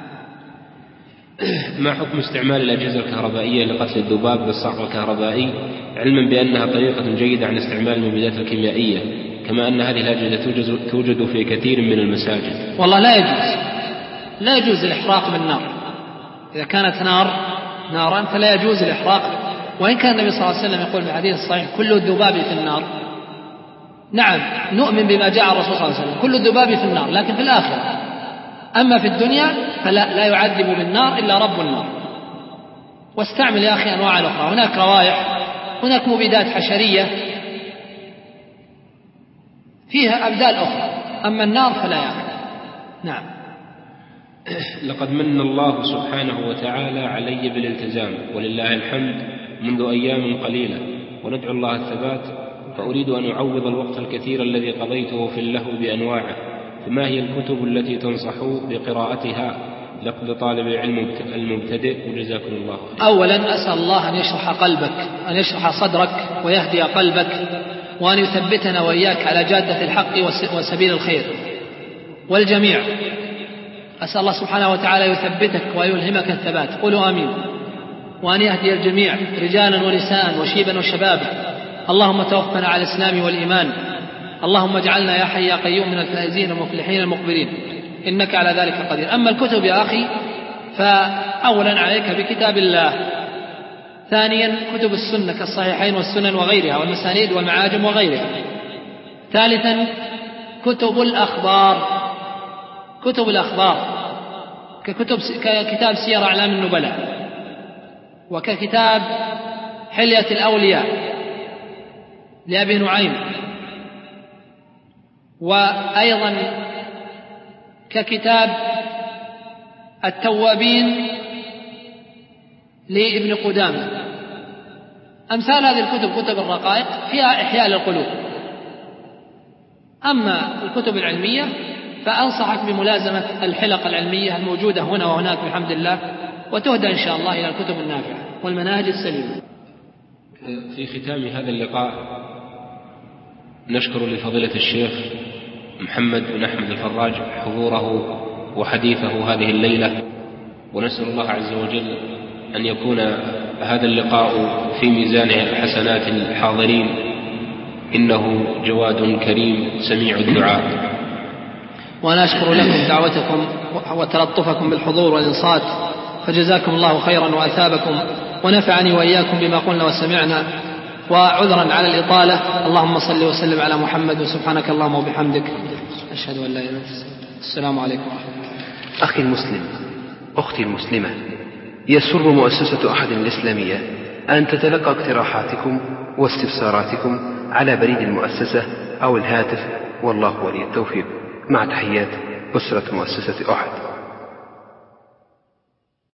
ما حكم استعمال الأجهزة الكهربائية لقتل الذباب بالصعق الكهربائي، علما بأنها طريقة جيدة عن استعمال المبيدات الكيميائية، كما أن هذه الأجهزة توجد في كثير من المساجد؟ والله لا يجوز، لا يجوز الإحراق بالنار. إذا كانت نار نارا فلا يجوز الإحراق. وإن كان النبي صلى الله عليه وسلم يقول في الحديث الصحيح كل الذباب في النار. نعم، نؤمن بما جاء الرسول صلى الله عليه وسلم، كل الذباب في النار، لكن في الآخرة. أما في الدنيا فلا لا يعذب بالنار إلا رب النار. واستعمل يا أخي أنواع أخرى، هناك روائح، هناك مبيدات حشرية فيها أبدال أخرى، أما النار فلا يا أخي. نعم. لقد من الله سبحانه وتعالى علي بالالتزام ولله الحمد منذ أيام قليلة، وندعو الله الثبات، فأريد أن أعوض الوقت الكثير الذي قضيته في اللهو بأنواعه. فما هي الكتب التي تنصح بقراءتها لقد طالب العلم المبتدئ؟ وجزاكم الله خير. أولا أسأل الله أن يشرح قلبك، أن يشرح صدرك ويهدي قلبك، وأن يثبتنا وإياك على جادة الحق وسبيل الخير. والجميع أسأل الله سبحانه وتعالى يثبتك ويلهمك الثبات، قولوا آمين. وأن يهدي الجميع رجالا ونساء وشيبا وشبابا. اللهم توفنا على الإسلام والإيمان. اللهم اجعلنا يا حي يا قيوم من الفائزين المفلحين المقبلين، إنك على ذلك قدير. أما الكتب يا أخي فأولا عليك بكتاب الله، ثانيا كتب السنة كالصحيحين والسنن وغيرها والمسانيد والمعاجم وغيرها، ثالثا كتب الأخبار، كتب الأخبار ككتب ككتاب سير أعلام النبلاء، وككتاب حلية الأولياء لأبي نعيم، وأيضا ككتاب التوابين لابن قدامة. أمثال هذه الكتب كتب الرقائق فيها إحياء للقلوب. أما الكتب العلمية فأنصحك بملازمة الحلق العلمية الموجودة هنا وهناك بحمد الله، وتهدى إن شاء الله إلى الكتب النافعة والمناهج السليمة. في ختام هذا اللقاء نشكر لفضيلة الشيخ محمد بن أحمد الفراج حضوره وحديثه هذه الليلة، ونسأل الله عز وجل أن يكون هذا اللقاء في ميزان حسنات الحاضرين، إنه جواد كريم سميع الدعاء. وأنا أشكر لكم دعوتكم وتلطفكم بالحضور والإنصات، فجزاكم الله خيرا وأثابكم، ونفعني وإياكم بما قلنا وسمعنا، وعذرا على الإطالة. اللهم صل وسلم على محمد، وسبحانك اللهم وبحمدك أشهد أن لا إله إلا أنت. السلام عليكم ورحمة الله. أخي المسلم، أختي المسلمة، يسر مؤسسة أحد الإسلامية أن تتلقى اقتراحاتكم واستفساراتكم على بريد المؤسسة أو الهاتف، والله ولي التوفيق. مع تحيات أسرة مؤسسة أحد.